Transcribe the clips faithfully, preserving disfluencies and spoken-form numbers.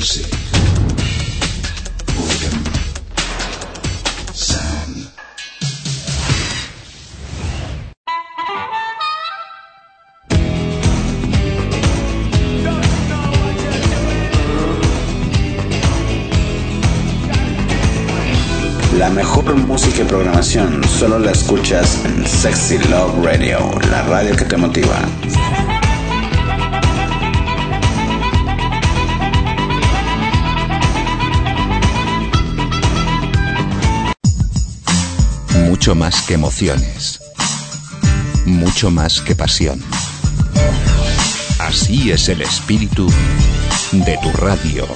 Music. Boredom. Sound. La mejor música y programación solo la escuchas en Sexy Love Radio, la radio que te motiva. Mucho más que emociones, mucho más que pasión. Así es el espíritu de tu radio.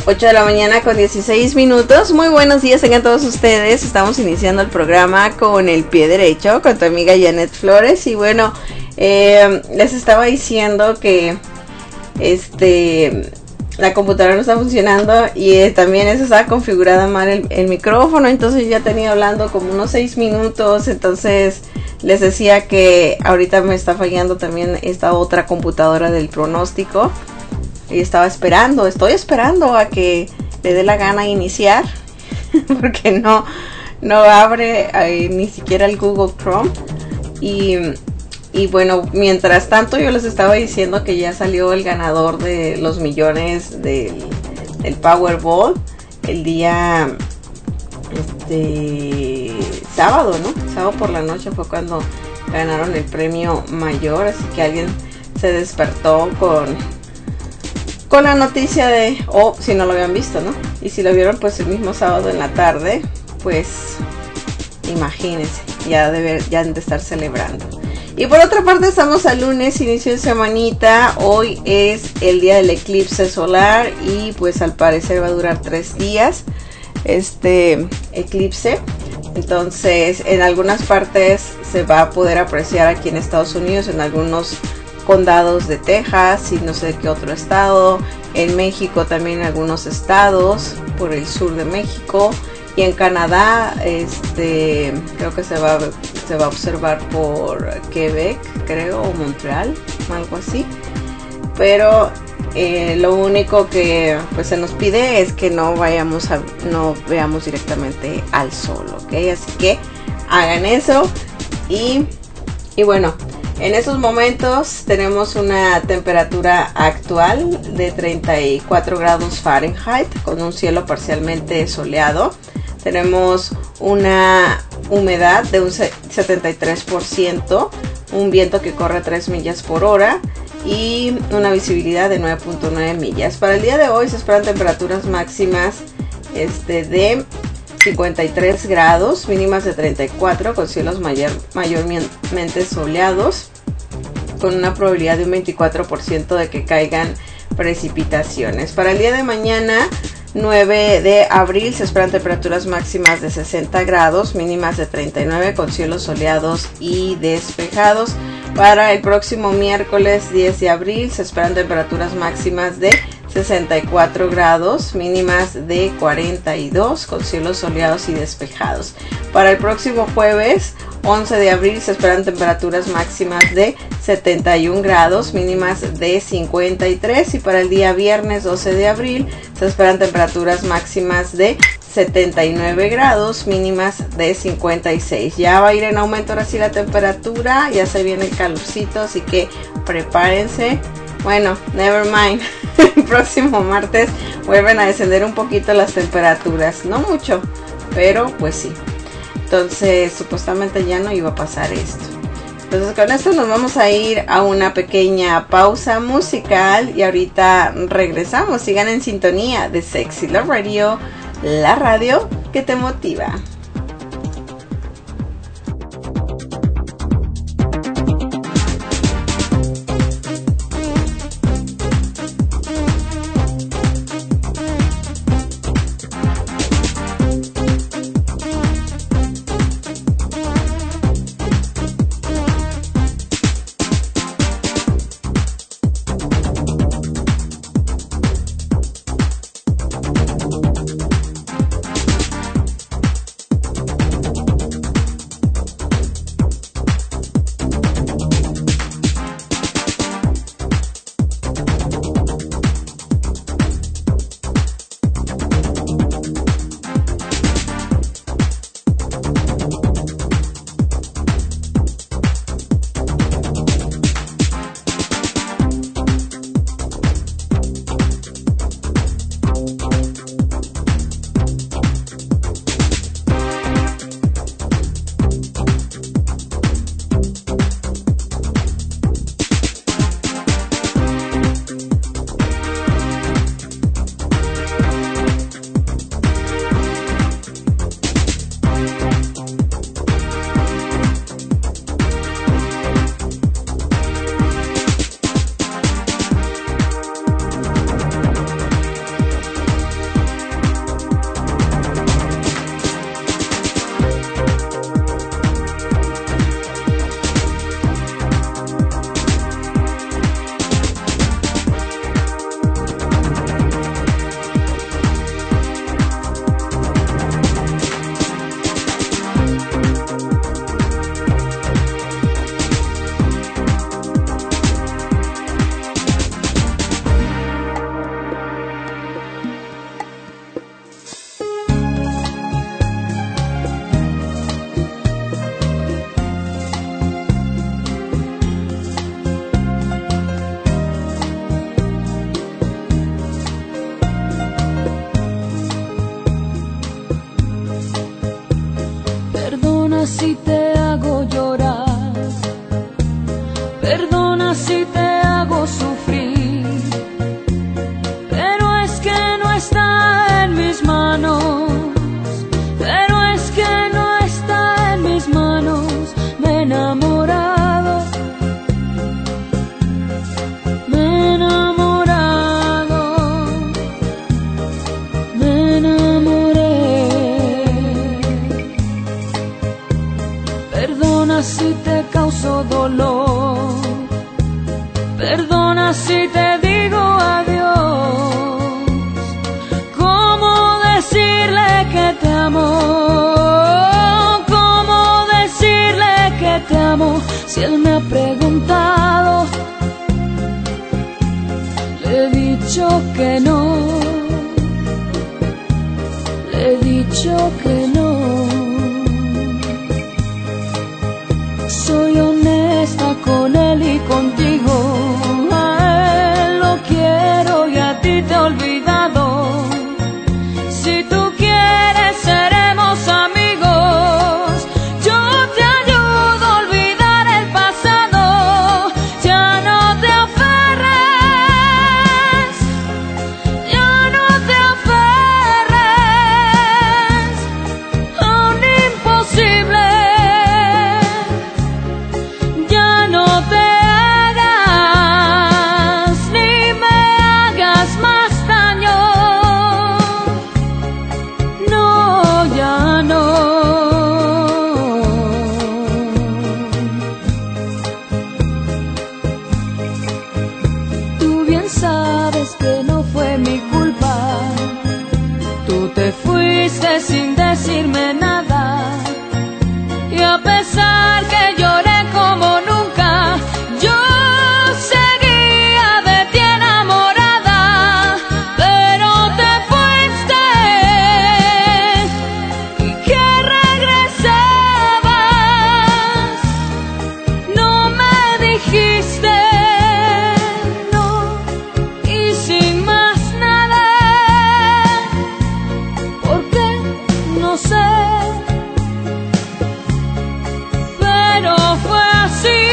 ocho de la mañana con dieciséis minutos. Muy buenos días tengan todos ustedes. Estamos iniciando el programa con el pie derecho, con tu amiga Janet Flores. Y bueno, eh, les estaba diciendo que este la computadora no está funcionando y eh, también eso estaba configurada mal el, el micrófono. Entonces ya tenía hablando como unos seis minutos. Entonces les decía que ahorita me está fallando también esta otra computadora del pronóstico. Y estaba esperando, estoy esperando a que le dé la gana iniciar, porque no, no abre eh, ni siquiera el Google Chrome. Y, y bueno, mientras tanto yo les estaba diciendo que ya salió el ganador de los millones del, del Powerball el día este sábado, ¿no? Sábado por la noche fue cuando ganaron el premio mayor, así que alguien se despertó con... con la noticia de, o oh, si no lo habían visto, ¿no? Y si lo vieron pues el mismo sábado en la tarde, pues imagínense, ya, debe, ya han de estar celebrando. Y por otra parte estamos al lunes, inicio de semanita, hoy es el día del eclipse solar y pues al parecer va a durar tres días este eclipse. Entonces en algunas partes se va a poder apreciar aquí en Estados Unidos, en algunos condados de Texas y no sé qué otro estado, en México también en algunos estados por el sur de México, y en Canadá este creo que se va se va a observar por Quebec, creo, o Montreal, algo así. Pero eh, lo único que pues se nos pide es que no vayamos a no veamos directamente al sol, ¿ok? Así que hagan eso. y y bueno, en estos momentos tenemos una temperatura actual de treinta y cuatro grados Fahrenheit con un cielo parcialmente soleado. Tenemos una humedad de un setenta y tres por ciento, un viento que corre a tres millas por hora y una visibilidad de nueve punto nueve millas. Para el día de hoy se esperan temperaturas máximas este, de cincuenta y tres grados, mínimas de treinta y cuatro, con cielos mayor, mayormente soleados, con una probabilidad de un veinticuatro por ciento de que caigan precipitaciones. Para el día de mañana, nueve de abril, se esperan temperaturas máximas de sesenta grados, mínimas de treinta y nueve, con cielos soleados y despejados. Para el próximo miércoles diez de abril, se esperan temperaturas máximas de sesenta y cuatro grados, mínimas de cuarenta y dos, con cielos soleados y despejados. Para el próximo jueves once de abril se esperan temperaturas máximas de setenta y un grados, mínimas de cincuenta y tres, y para el día viernes doce de abril se esperan temperaturas máximas de setenta y nueve grados, mínimas de cincuenta y seis. Ya va a ir en aumento ahora sí la temperatura, ya se viene el calorcito, así que prepárense. Bueno, never mind. El próximo martes vuelven a descender un poquito las temperaturas, no mucho, pero pues sí. Entonces supuestamente ya no iba a pasar esto. Entonces con esto nos vamos a ir a una pequeña pausa musical y ahorita regresamos. Sigan en sintonía de Sexy Love Radio, la radio que te motiva. Perdona si te hago sufrir, pero es que no está en mis manos. Pero es que no está en mis manos. Me he enamorado, me he enamorado, me enamoré. Perdona si te causo dolor, perdona si te digo adiós. ¿Cómo decirle que te amo? ¿Cómo decirle que te amo? Si él me ha preguntado, le he dicho que no, le he dicho que no. Soy honesta con él y contigo. A él lo quiero y a ti te he olvidado. Si tú quieres seremos amigos. Yo te ayudo a olvidar el pasado. Ya no te aferres, ya no te aferres a un imposible. Ya no te hagas ni me hagas más daño. No, ya no. Tú bien sabes que no fue mi culpa. Tú te fuiste sin decirme nada. Y a pesar que lloré como nunca, yo seguía de ti enamorada. Pero te fuiste y que regresabas. No me dijiste no y sin más nada. ¿Por qué? No sé. Pero fue así,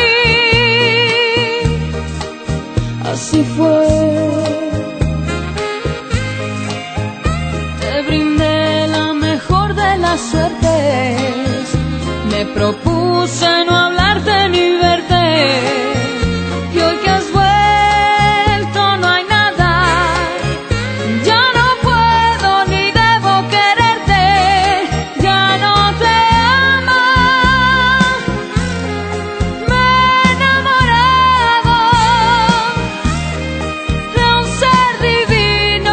así fue. Te brindé la mejor de las suertes. Me propuse no hablarte ni verte. Y hoy que has vuelto no hay nada. Ya no puedo ni debo quererte. Ya no te amo. Me he enamorado de un ser divino,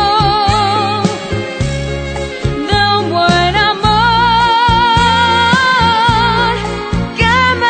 de un buen amor que me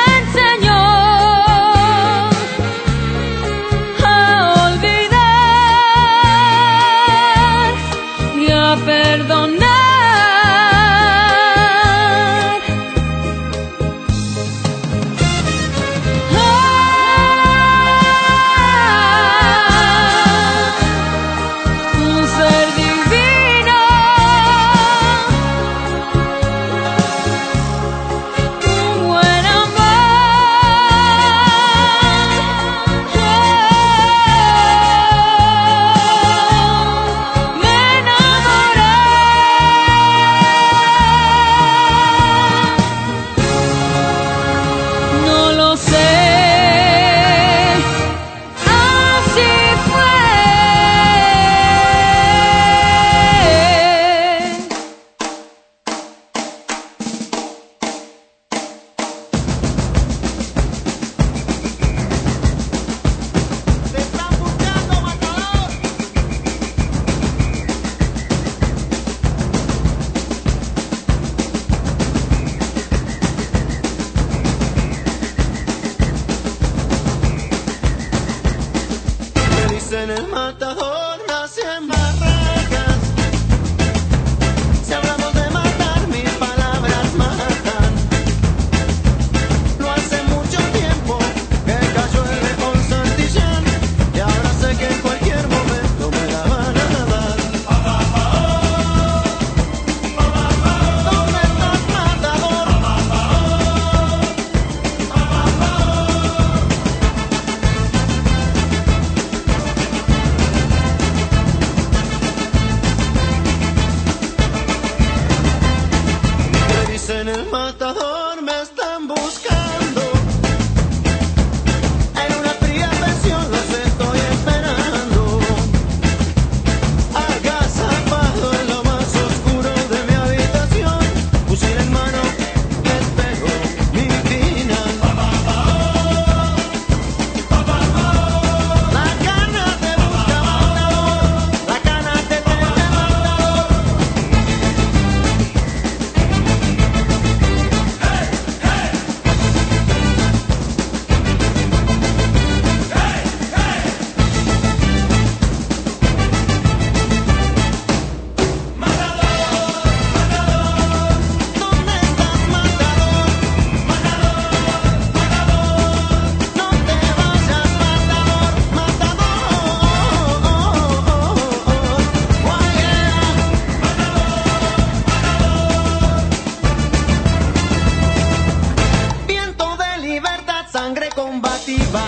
sangre combativa.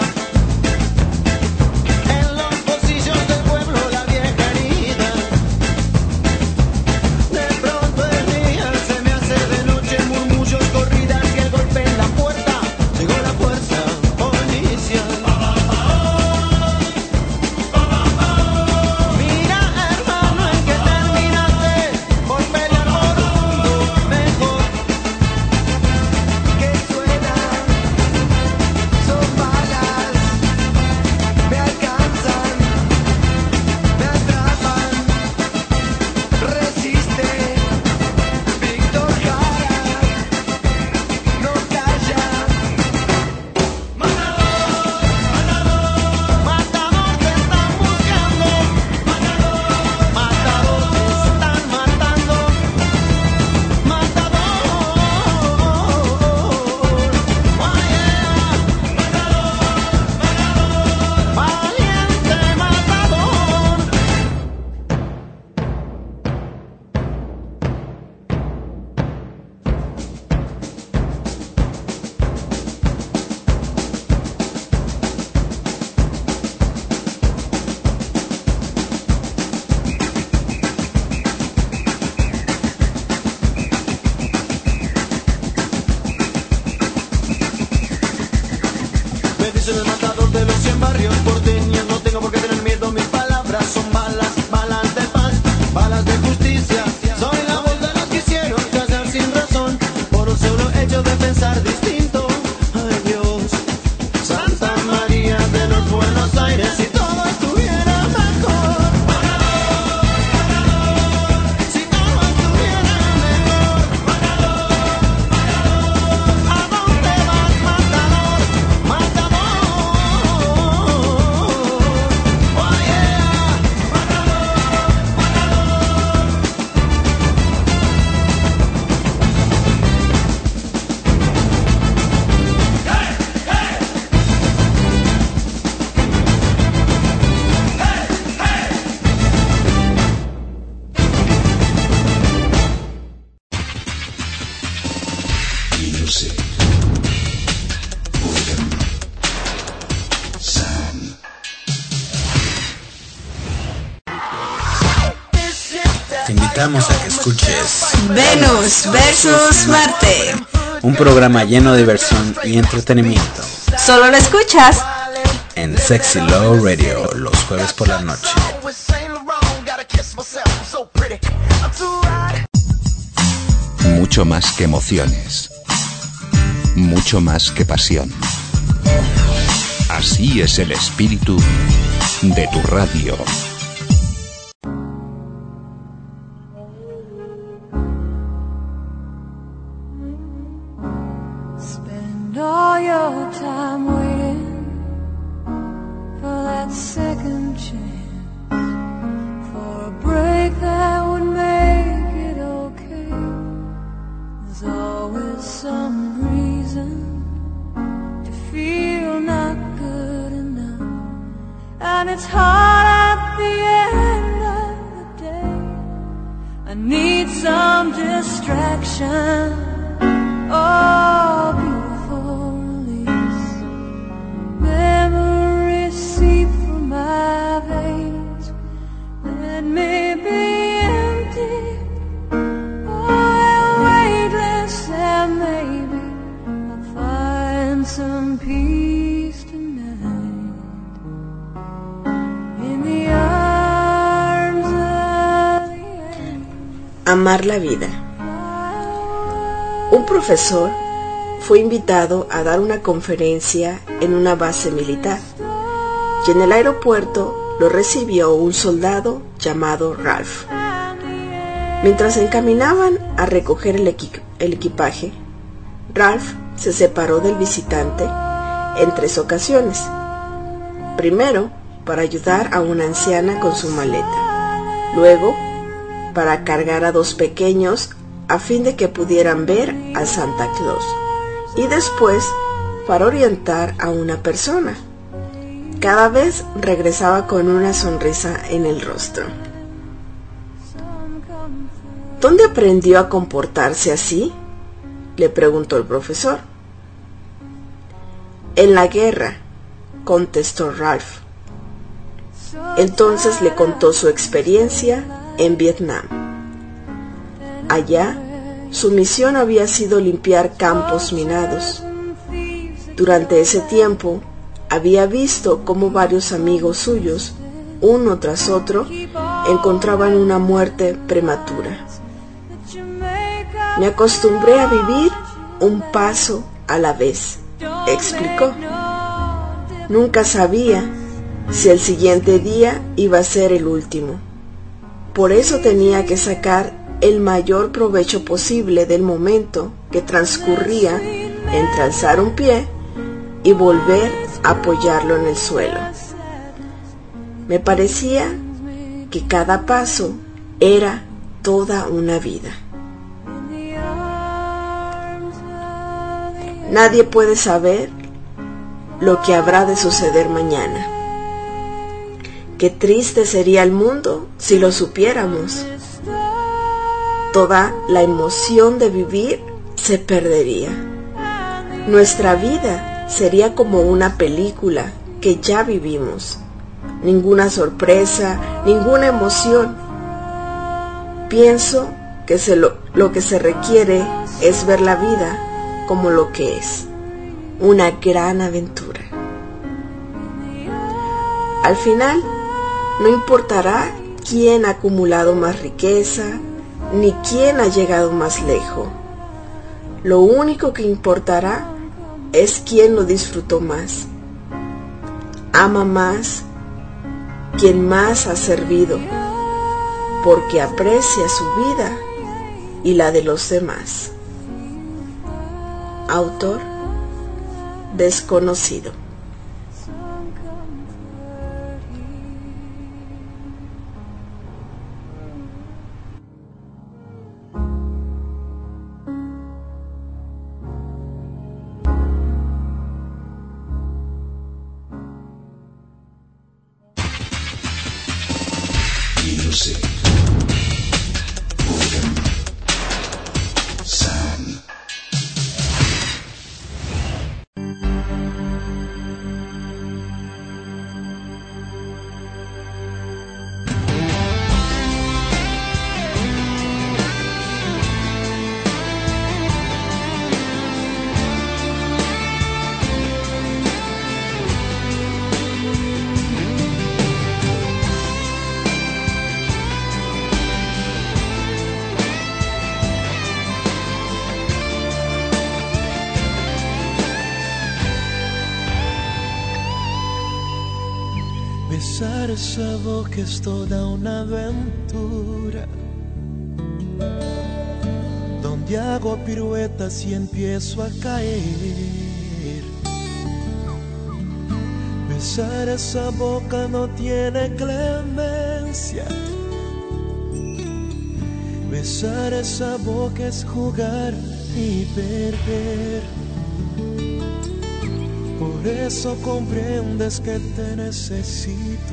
En los bolsillos del pueblo la vieja herida. De pronto el día se me hace de noche, murmullos, corridas y el golpe en la puerta. Llegó la fuerza policial. Mira, hermano, en que terminaste por pelear por un mundo mejor. Que suenan, son balas, me alcanzan, me atrapan. Resiste, Víctor Jara, no calla. Matador, matador, te están buscando. Matador, te están matando. Matador, oh yeah. Valiente matador. Me dicen el matador de los cien barrios porteños. No tengo por qué tener miedo, mis palabras son balas, balas de paz, balas de justicia. Soy la voz de los que hicieron callar sin razón, por un solo hecho de pensar distinto. Ay Dios, Santa María de los Buenos Aires, si todo estuviera mejor. Si todo estuviera mejor. ¿A dónde vas, matador? Matador. Oh yeah. Music. Rhythm. Sound. Te invitamos a que escuches Venus versus Marte. un programa lleno de diversión y entretenimiento Solo lo escuchas en Sexy Love Radio los jueves por la noche. Mucho más que emociones. Mucho más que pasión. Así es el espíritu de tu radio. Spend all your time waiting for that second chance, for a break that would make it okay. There's always some reason to feel not good enough, and it's hard at the end of the day. I need some distraction. Oh, beautiful release. Memories seep from my veins. Let me be empty. Oh, weightless, and maybe I'll find some peace tonight in the arms of the angel. Amar la vida. Un profesor fue invitado a dar una conferencia en una base militar y en el aeropuerto lo recibió un soldado llamado Ralph. Mientras se encaminaban a recoger el, equi- el equipaje, Ralph se separó del visitante en tres ocasiones. Primero, para ayudar a una anciana con su maleta. Luego, para cargar a dos pequeños a fin de que pudieran ver a Santa Claus. Y después, para orientar a una persona. Cada vez regresaba con una sonrisa en el rostro. ¿Dónde aprendió a comportarse así?, le preguntó el profesor. En la guerra, contestó Ralph. Entonces le contó su experiencia en Vietnam. Allá, su misión había sido limpiar campos minados. Durante ese tiempo, había visto cómo varios amigos suyos, uno tras otro, encontraban una muerte prematura. Me acostumbré a vivir un paso a la vez, explicó. Nunca sabía si el siguiente día iba a ser el último. Por eso tenía que sacar el mayor provecho posible del momento que transcurría entre alzar un pie y volver a apoyarlo en el suelo. Me parecía que cada paso era toda una vida. Nadie puede saber lo que habrá de suceder mañana. Qué triste sería el mundo si lo supiéramos. Toda la emoción de vivir se perdería. Nuestra vida sería como una película que ya vivimos. Ninguna sorpresa, ninguna emoción. Pienso que se lo, lo que se requiere es ver la vida como lo que es, una gran aventura. Al final, no importará quién ha acumulado más riqueza, ni quién ha llegado más lejos. Lo único que importará es quién lo disfrutó más. Ama más quien más ha servido, porque aprecia su vida y la de los demás. Autor desconocido. Music. Organ. Sound. Besar esa boca es toda una aventura, donde hago piruetas y empiezo a caer. Besar esa boca no tiene clemencia. Besar esa boca es jugar y perder. Por eso comprendes que te necesito.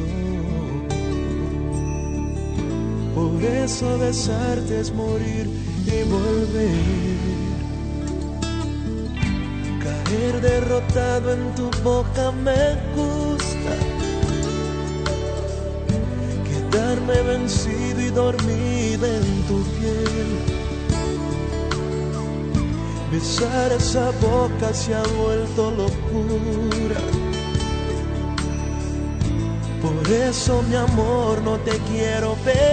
Por eso besarte es morir y volver. Caer derrotado en tu boca me gusta. Quedarme vencido y dormido en tu piel. Besar esa boca se ha vuelto locura. Por eso, mi amor, no te quiero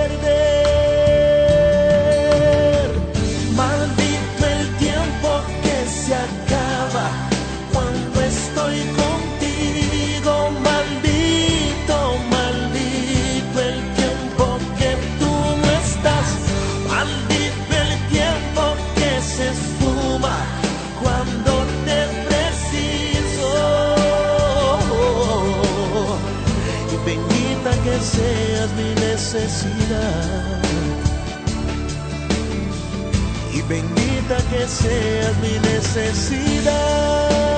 perder. Maldito el tiempo que se acaba cuando estoy contigo. Maldito, maldito el tiempo que tú no estás. Maldito el tiempo que se esfuma cuando te preciso. Y bendita que seas mi necesidad. Y bendita que seas mi necesidad.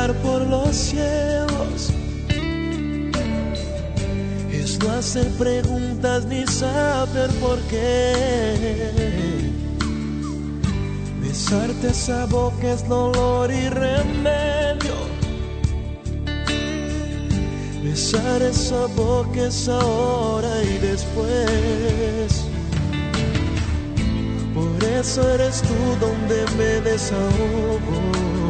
volar por los cielos es no hacer preguntas ni saber por qué. Besarte esa boca es dolor y remedio. Besar esa boca es ahora y después. Por eso eres tú donde me desahogo.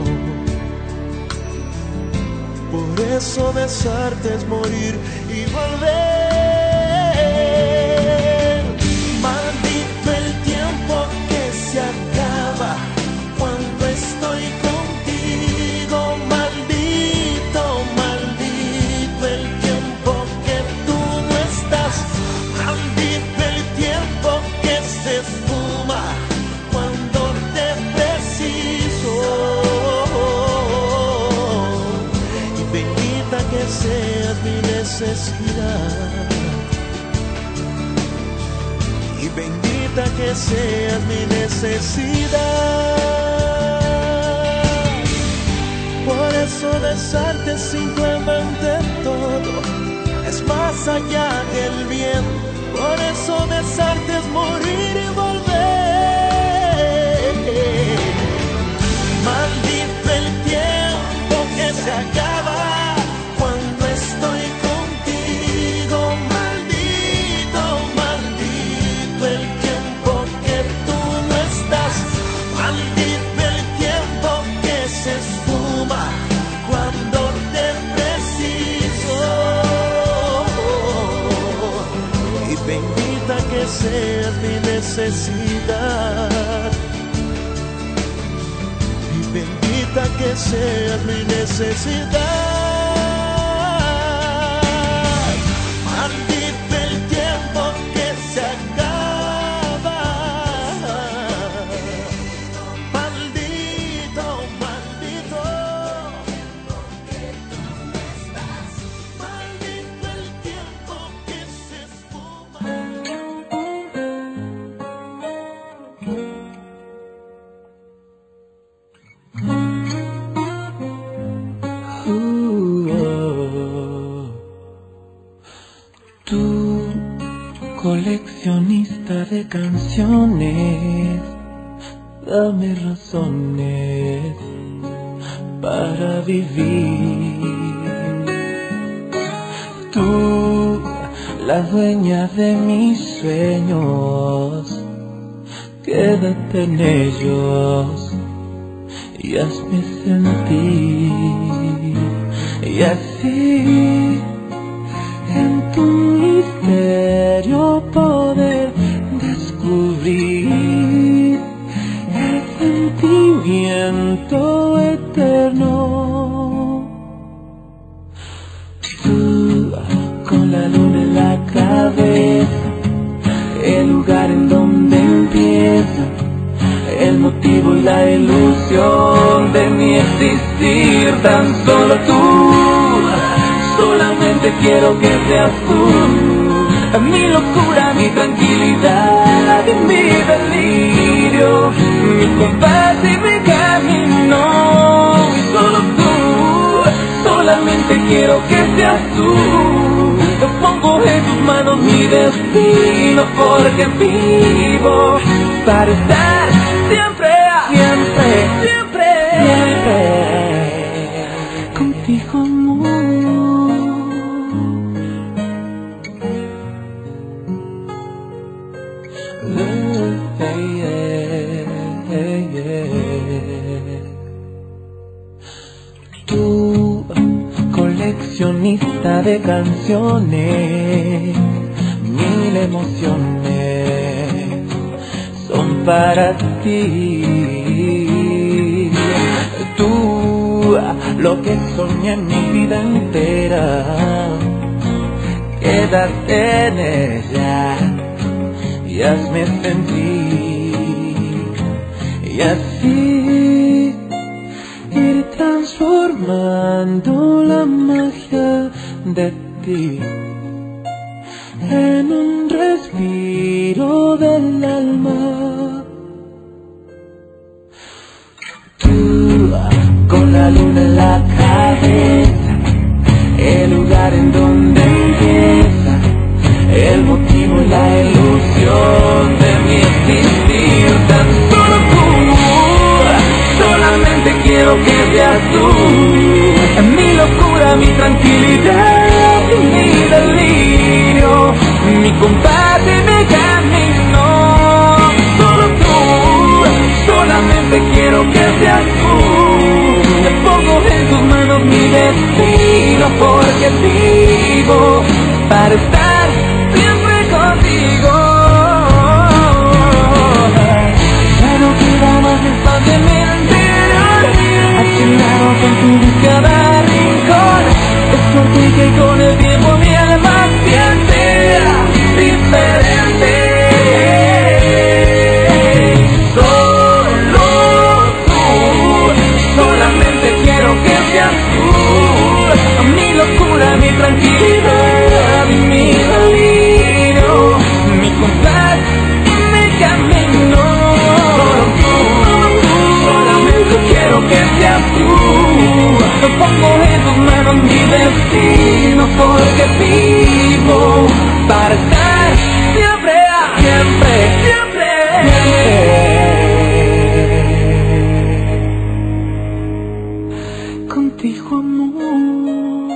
Por eso besarte es morir y volver. Maldito el tiempo que se acaba cuando estoy contigo. Maldito, maldito el tiempo que tú no estás. Maldito el tiempo que se esfuma cuando te preciso. Y bendita que seas mi necesidad. Y bendita que seas mi necesidad. Por eso besarte es simplemente todo, es más allá que el bien. Por eso besarte es morir y volver. Maldito el tiempo que se acaba cuando estoy contigo. Maldito, maldito el tiempo que tú no estás. Maldito el tiempo que se esfuma cuando te preciso. Y bendita que seas mi necesidad. Y bendita que seas mi necesidad. Maldito el tiempo que se acaba. Maldito, maldito. Maldito el tiempo que se esfuma. Tú, coleccionista de canciones, dame razones para vivir. Tú, la dueña de mis sueños, quédate en ellos y hazme sentir. Y así en tu misterio poder descubrir el sentimiento eterno. Tú, con la luna en la cabeza, el lugar en donde empieza el motivo y la ilusión de mi existir. Tan solo tú, solamente quiero que seas tú, mi locura, mi tranquilidad y mi delirio, mi compás y mi camino. Y solo tú, solamente quiero que seas tú. Yo pongo en tus manos mi destino, porque vivo para estar siempre, siempre, siempre, siempre contigo, amor. Tú, coleccionista de canciones, mil emociones son para ti. Tú, lo que soñé en mi vida entera, quédate en ella y hazme sentir. Y así ir transformando la magia de ti en un respiro del alma. Tú, con la luna en la cabeza, el lugar en donde empieza el motivo y la ilusión de mi existir. Tan solo tú, solamente quiero que seas tú, mi locura, mi tranquilidad, mi delirio, mi compás y mi camino. Solo tú, solamente quiero que seas tú. Le pongo en tus manos mi destino, porque vivo para estar siempre contigo. Ya no queda más espacio en mi interior, accionado con tu cada rincón. Es por ti que con el tiempo mi alma siente diferente. Solo tú, solamente quiero que seas tú, mi locura, mi tranquilidad, mi delirio, mi compás y mi camino. Solo tú, solamente quiero que seas tú. Pongo en tus manos mi destino, porque vivo para estar siempre, siempre, siempre, siempre contigo, amor.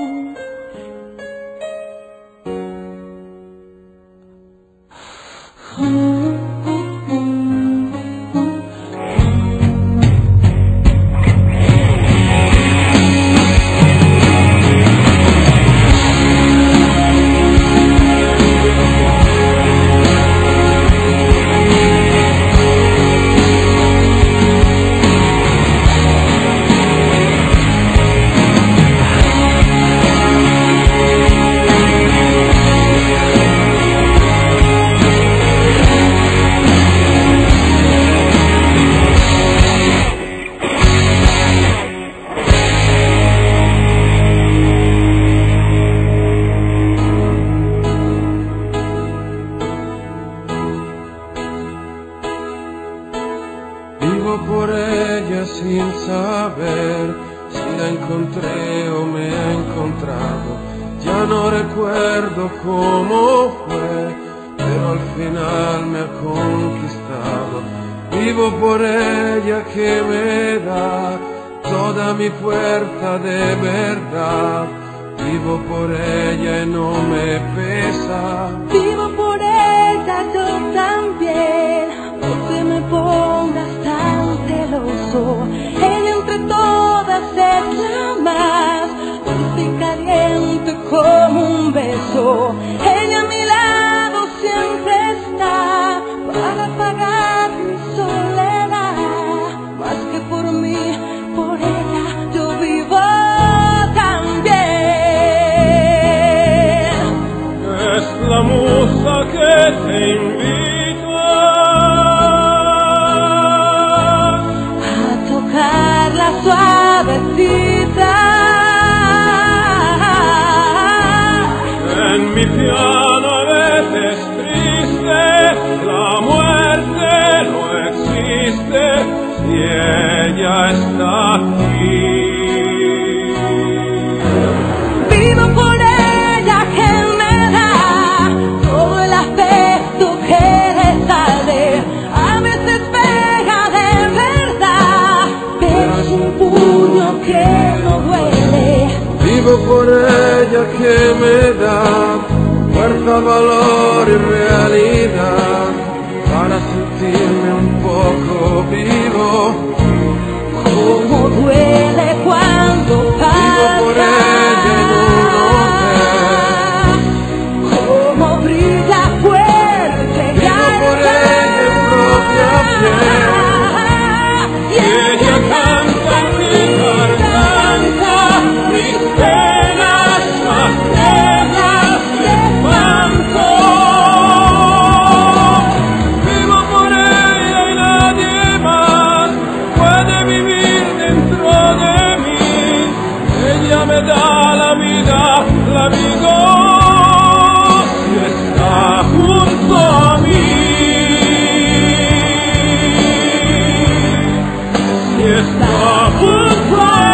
Por ella que me da fuerza, valor y realidad para sentirme un poco vivo. Como duele cuando pasa, vivo por ella en un hotel. Como brilla fuerte, vivo por ella en propia piel. y ella canta en mi garganta mis penas, más penas de espanto. Vivo por ella y nadie más puede vivir dentro de mí. Ella me da la vida, la vida si está junto a mí. Si está junto a mí.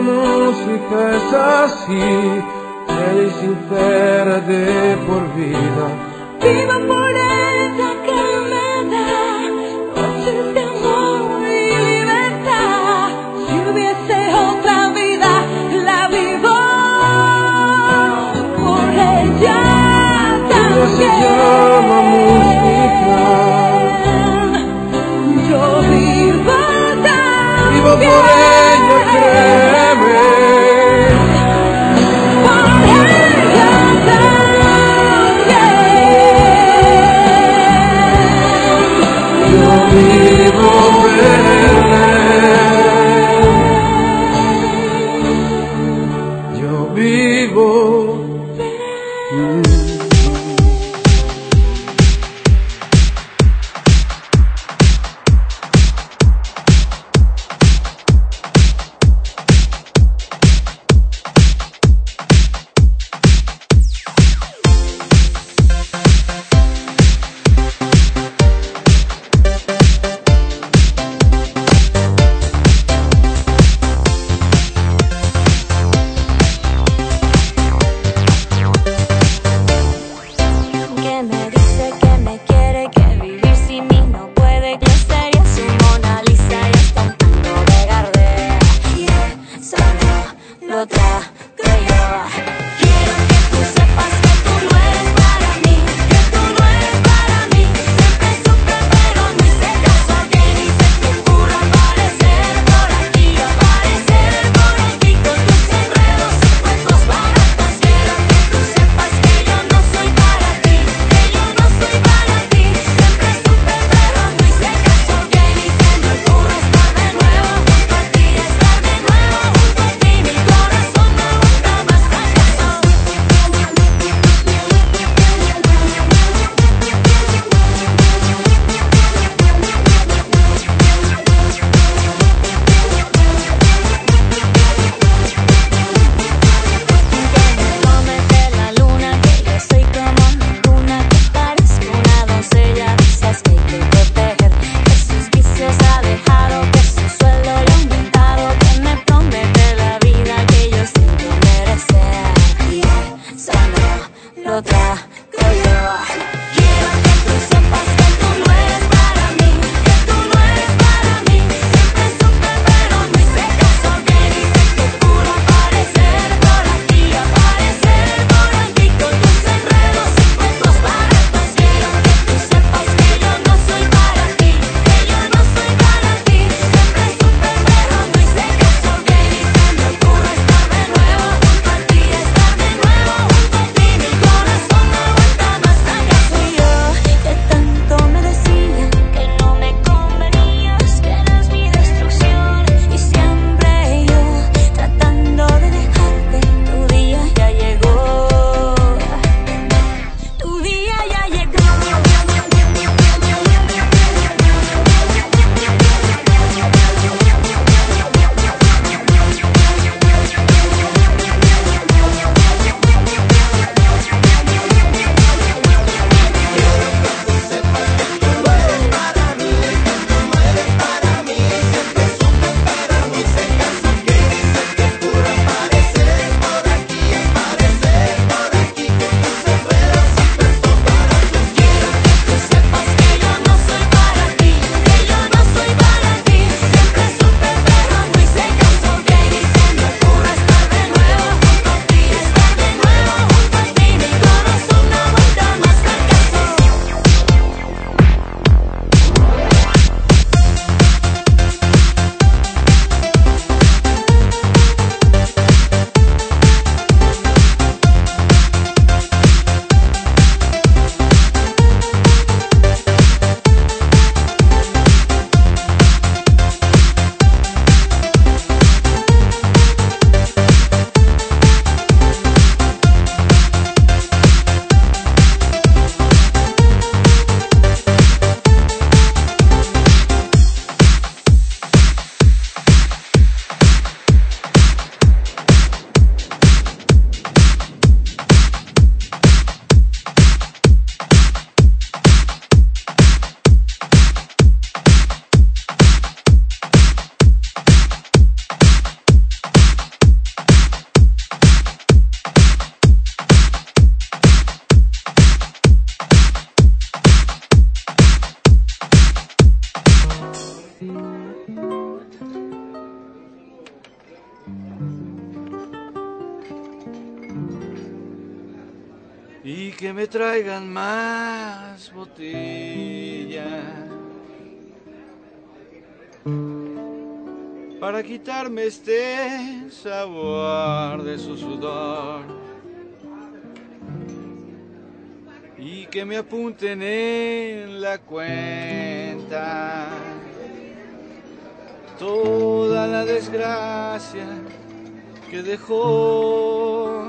música es así, bella y sincera de por vida. Vivo por ella que me da noches de amor y libertad. Si hubiese otra vida, la vivo por ella también. Ella se llama música. Yo vivo también. Vivo por ella, créeme. Por ella también. Yo vivo verde. Yo vivo. Mm. Que me dice que me quiere, que vivir sin mí no puede, que sería su Mona Lisa y está un tanto de Gardea. Y eso no lo trago yo. Quiero que tú sepas que tú no eres para mí, que tú no eres para mí. Siempre supe pero no hice caso, que ni se te ocurra aparecer por aquí, aparecer por aquí con tus enredos y cuentos baratos. Quiero que tú sepas que yo no soy para ti, que yo no soy para ti. Siempre supe pero no hice caso, que ni se me ocurra estar de nuevo junto a ti, estar de nuevo junto a ti. Mi corazón no y que me traigan más botellas para quitarme este sabor de su sudor y que me apunten en la cuenta toda la desgracia que dejó.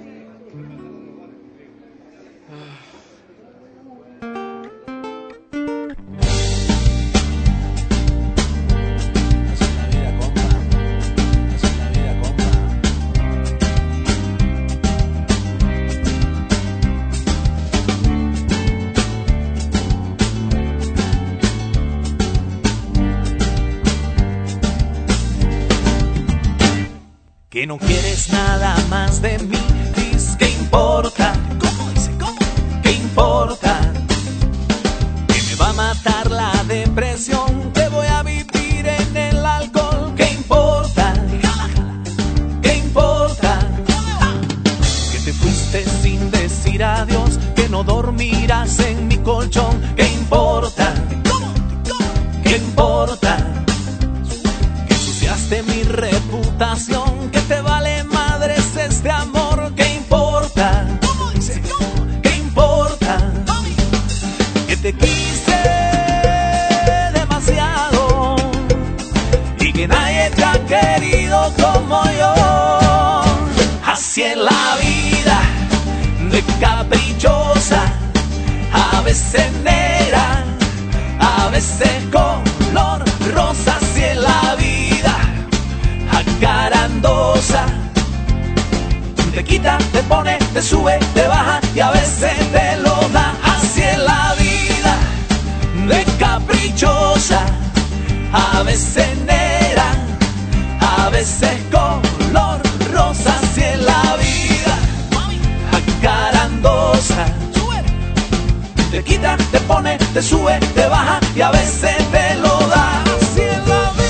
Que no quieres nada más de mí, dices que importa. ¿Cómo dice? ¿Cómo? ¿Qué importa? Que me va a matar la depresión, que voy a vivir en el alcohol. ¿Qué importa? ¿Qué importa? Que te fuiste sin decir adiós, que no dormirás en mi colchón. ¿Qué importa? ¿Qué importa? Que ensuciaste mi reputación, que te vale madres este amor. ¿Qué importa? ¿Qué importa? Que te quise demasiado y que nadie te ha querido como yo. Así es la vida, de caprichosa, a veces negra, a veces color rosa. Así es la vida, acarandosa, te quita, te pone, te sube, te baja y a veces te lo da. Así es la vida, de caprichosa, a veces negra, a veces color rosa. Así es la vida, acarandosa, te quita, te pone, te sube, te baja y a veces te lo da. Así es la vida.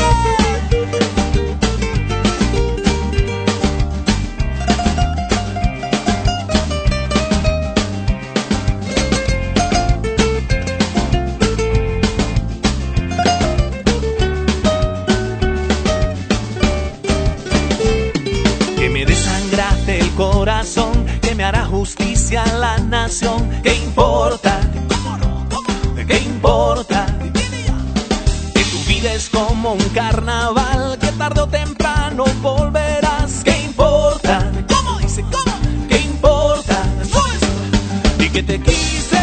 Corazón, que me hará justicia a la nación. ¿Qué importa? ¿Qué importa? Que tu vida es como un carnaval, que tarde o temprano volverás. ¿Qué importa? ¿Cómo dice? ¿Cómo? ¿Qué importa? Y que te quise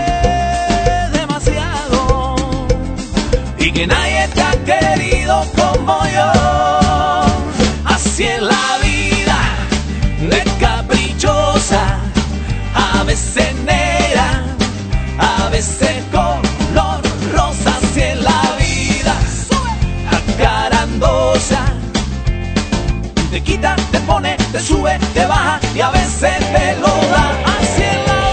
demasiado y que nadie te ha querido como yo. Así es la vida, de caprichosa, a veces negra, a veces color rosa. Así es la vida, acarandosa, te quita, te pone, te sube, te baja y a veces te lo da. Así es la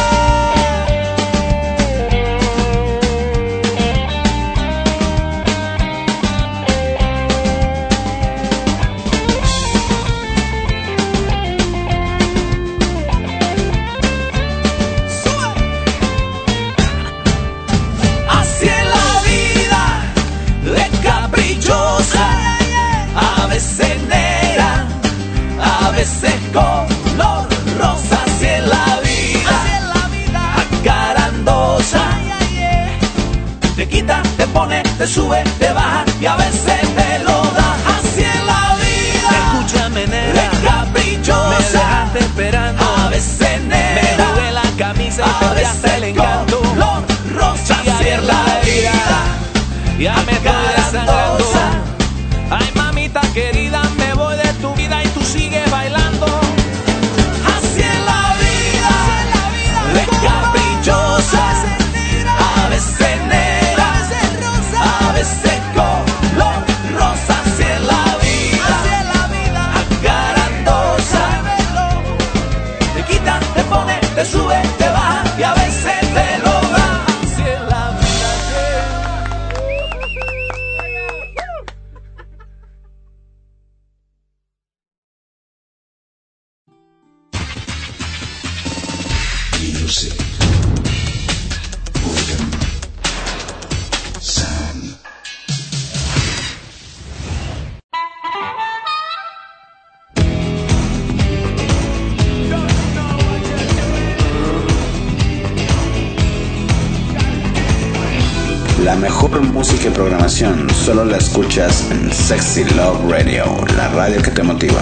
a veces negra, a veces color rosa. Así es la vida, acarandosa, te quita, te pone, te sube, te baja y a veces te lo da. Así es la vida, escúchame negra, de caprichosa, me dejaste esperando, a veces negra, me jugué la camisa y perdiste el encanto. Color rosa. Así es la vida, ya me estoy desangrando. Ay mamita querida, me voy de tu vida y tú sigues bailando. Así es la vida, de caprichosa, a veces negra, a veces music. Boredom. Sound. La mejor música y programación solo la escuchas en Sexy Love Radio, la radio que te motiva.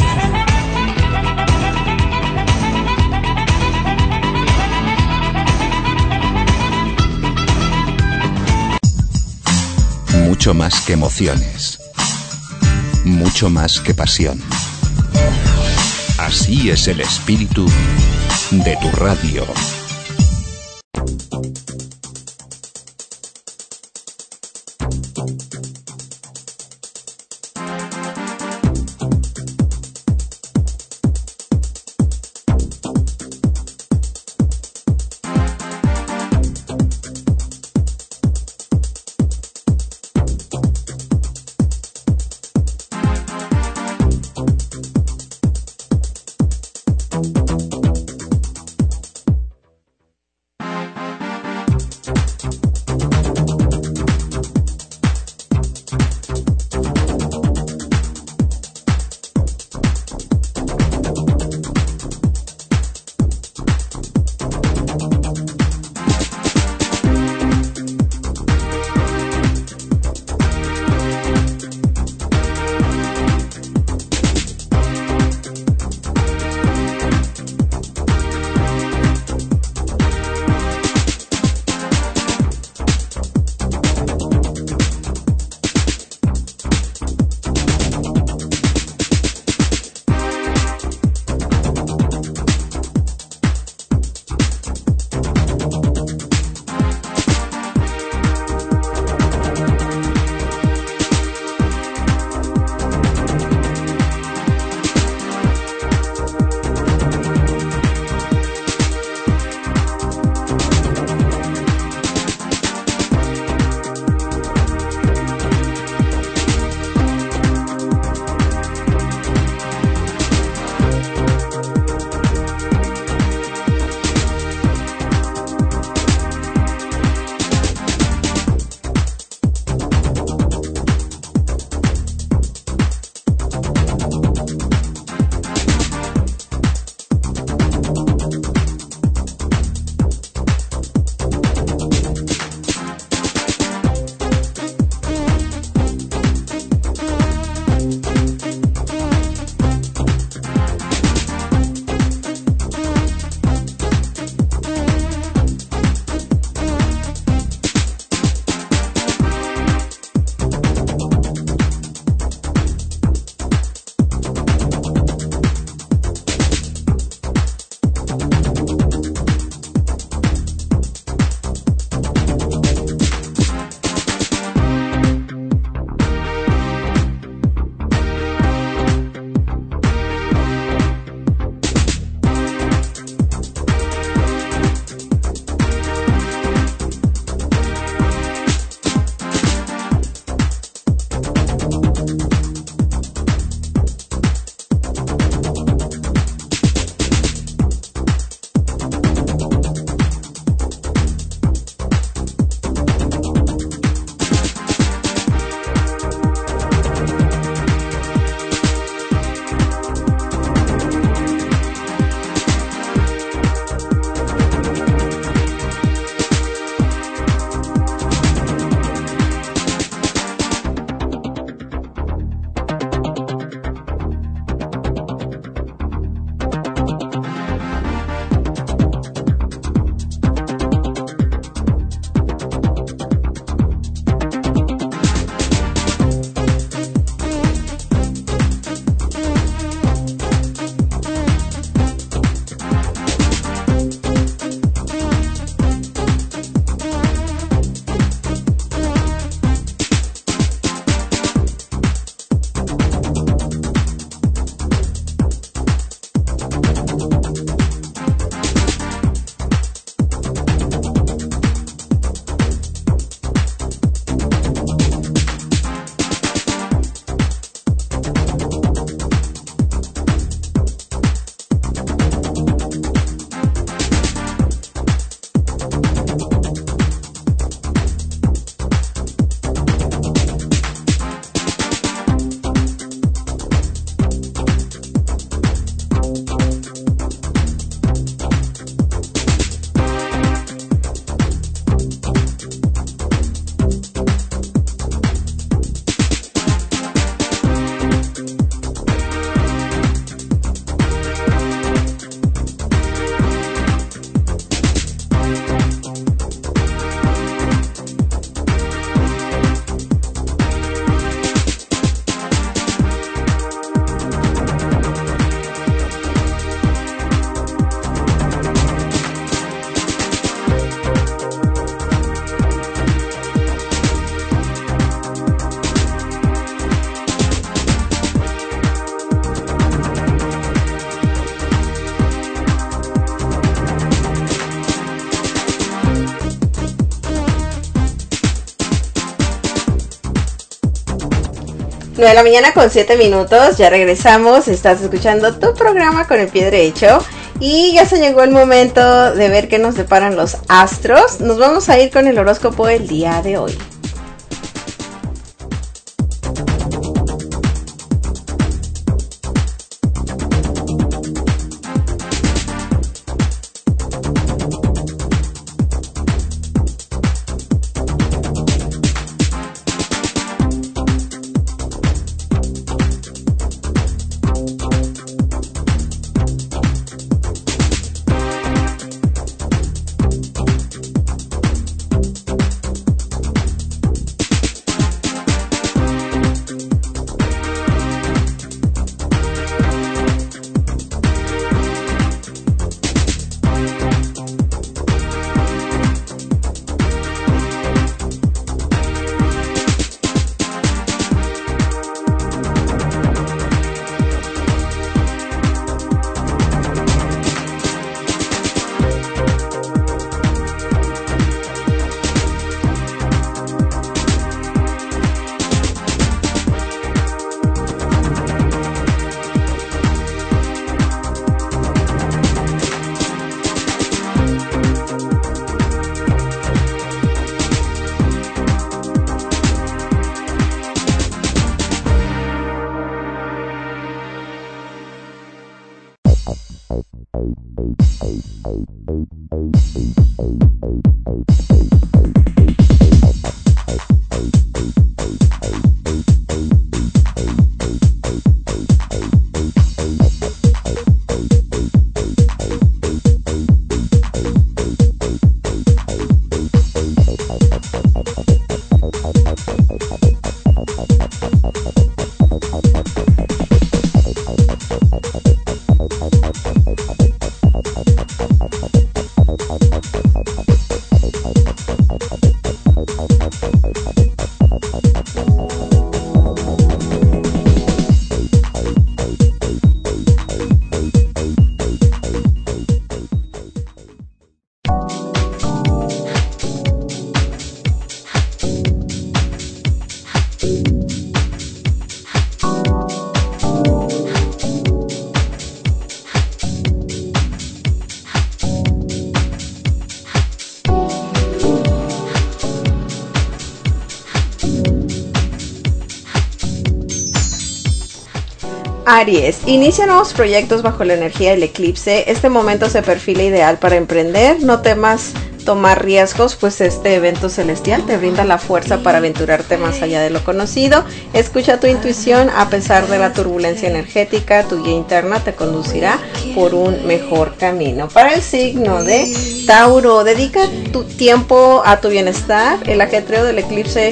Mucho más que emociones. Mucho más que pasión. Así es el espíritu de tu radio. nueve de la mañana con siete minutos, ya regresamos, estás escuchando tu programa con el pie derecho y ya se llegó el momento de ver qué nos deparan los astros. Nos vamos a ir con el horóscopo del día de hoy. Aries, inicia nuevos proyectos bajo la energía del eclipse. Este momento se perfila ideal para emprender. No temas tomar riesgos, pues este evento celestial te brinda la fuerza para aventurarte más allá de lo conocido. Escucha tu intuición. A pesar de la turbulencia energética, tu guía interna te conducirá por un mejor camino. Para el signo de Tauro, dedica tu tiempo a tu bienestar. El ajetreo del eclipse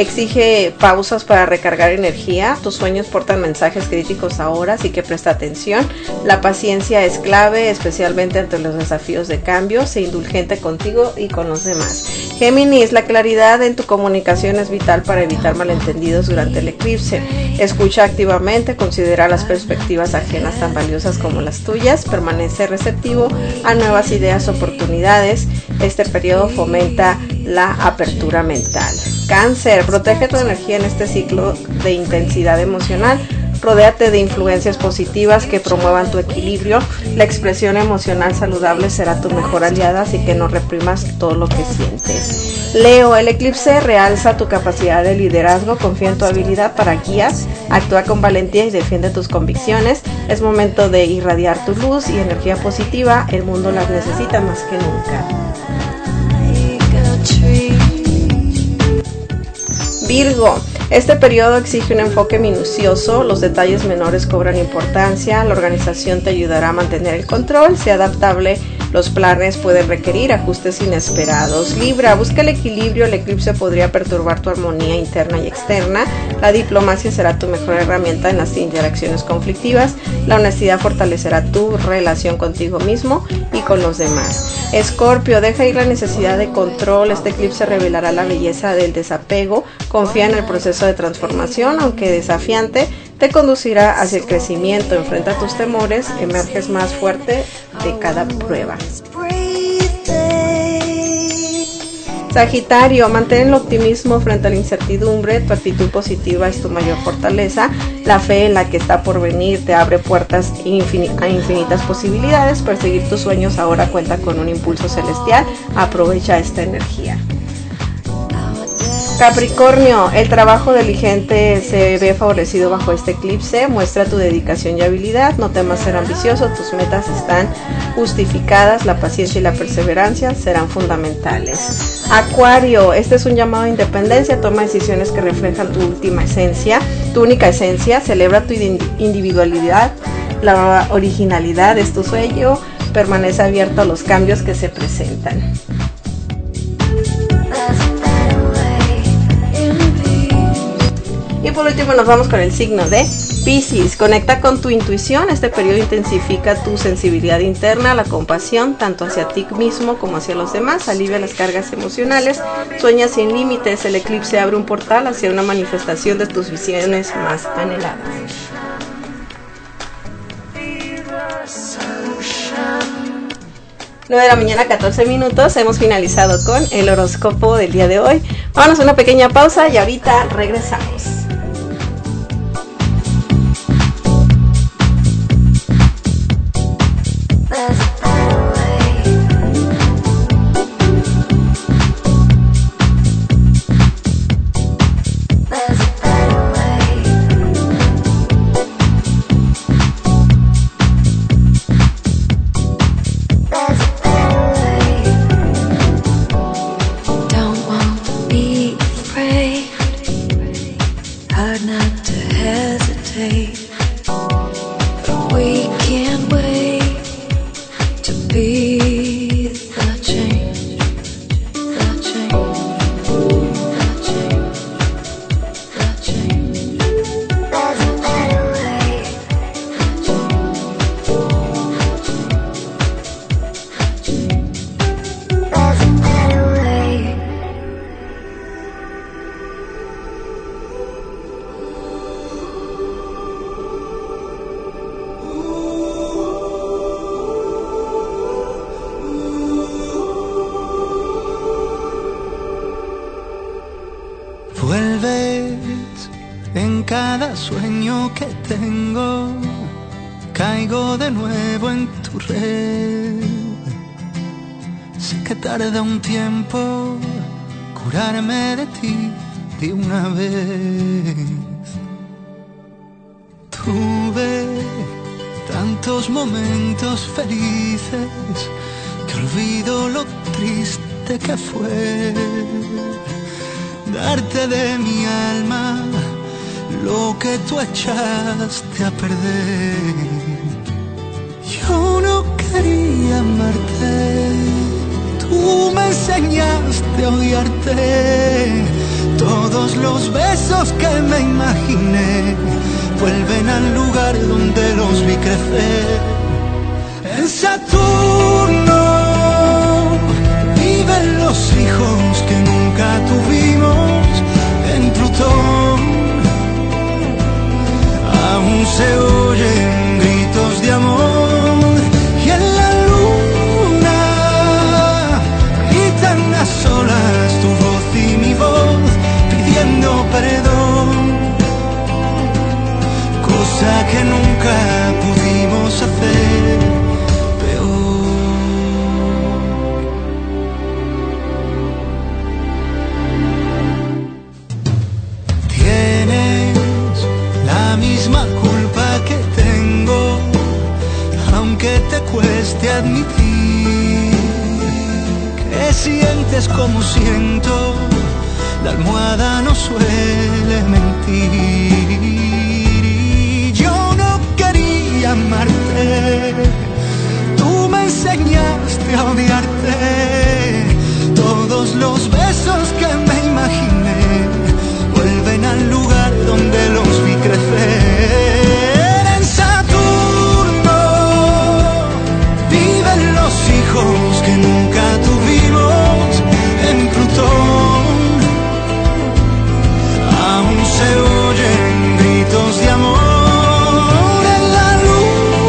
exige pausas para recargar energía. Tus sueños portan mensajes críticos ahora, así que presta atención. La paciencia es clave, especialmente ante los desafíos de cambio. Sé indulgente contigo y con los demás. Géminis, la claridad en tu comunicación es vital para evitar malentendidos durante el eclipse. Escucha activamente, considera las perspectivas ajenas tan valiosas como las tuyas. Permanece receptivo a nuevas ideas, oportunidades. Este periodo fomenta la apertura mental. Cáncer, protege tu energía en este ciclo de intensidad emocional. Rodéate de influencias positivas que promuevan tu equilibrio. La expresión emocional saludable será tu mejor aliada, así que no reprimas todo lo que sientes. Leo, el eclipse realza tu capacidad de liderazgo. Confía en tu habilidad para guiar. Actúa con valentía y defiende tus convicciones. Es momento de irradiar tu luz y energía positiva. El mundo las necesita más que nunca. Virgo, este periodo exige un enfoque minucioso, los detalles menores cobran importancia, la organización te ayudará a mantener el control, sea adaptable, los planes pueden requerir ajustes inesperados. Libra, busca el equilibrio, el eclipse podría perturbar tu armonía interna y externa, la diplomacia será tu mejor herramienta en las interacciones conflictivas, la honestidad fortalecerá tu relación contigo mismo y con los demás. Escorpio, deja ir la necesidad de control, este eclipse revelará la belleza del desapego, confía en el proceso de transformación, aunque desafiante, te conducirá hacia el crecimiento. Enfrenta tus temores, emerges más fuerte de cada prueba. Sagitario, mantén el optimismo frente a la incertidumbre, tu actitud positiva es tu mayor fortaleza, la fe en la que está por venir te abre puertas infin- a infinitas posibilidades, perseguir tus sueños ahora cuenta con un impulso celestial, aprovecha esta energía. Capricornio, el trabajo diligente se ve favorecido bajo este eclipse, muestra tu dedicación y habilidad, no temas ser ambicioso, tus metas están justificadas, la paciencia y la perseverancia serán fundamentales. Acuario, este es un llamado a independencia, toma decisiones que reflejan tu última esencia, tu única esencia, celebra tu individualidad, la originalidad es tu sueño, permanece abierto a los cambios que se presentan. Y por último nos vamos con el signo de Piscis. Conecta con tu intuición. Este periodo intensifica tu sensibilidad interna, la compasión, tanto hacia ti mismo como hacia los demás. Alivia las cargas emocionales. Sueña sin límites. El eclipse abre un portal hacia una manifestación de tus visiones más anheladas. nueve de la mañana, catorce minutos. Hemos finalizado con el horóscopo del día de hoy. Vámonos a una pequeña pausa y ahorita regresamos. sueño que tengo, caigo de nuevo en tu red. Sé que tarda un tiempo curarme de ti de una vez. Tuve tantos momentos felices que olvido lo triste que fue darte de mi alma lo que tú echaste a perder. Yo no quería amarte, tú me enseñaste a odiarte. Todos los besos que me imaginé vuelven al lugar donde los vi crecer. En Saturno viven los hijos que nunca tuvimos. En Plutón aún se oyen gritos de amor. Y en la luna gritan a solas tu voz y mi voz pidiendo perdón, cosa que nunca pudimos hacer peor. Tienes la misma culpa que tengo, aunque te cueste admitir que sientes como siento. La almohada no suele mentir. Y yo no quería amarte, tú me enseñaste a odiarte. Todos los besos que me imaginé vuelven al lugar donde los vi crecer. En Saturno viven los hijos que nunca tuvimos. En Plutón aún se oyen gritos de amor. En la luna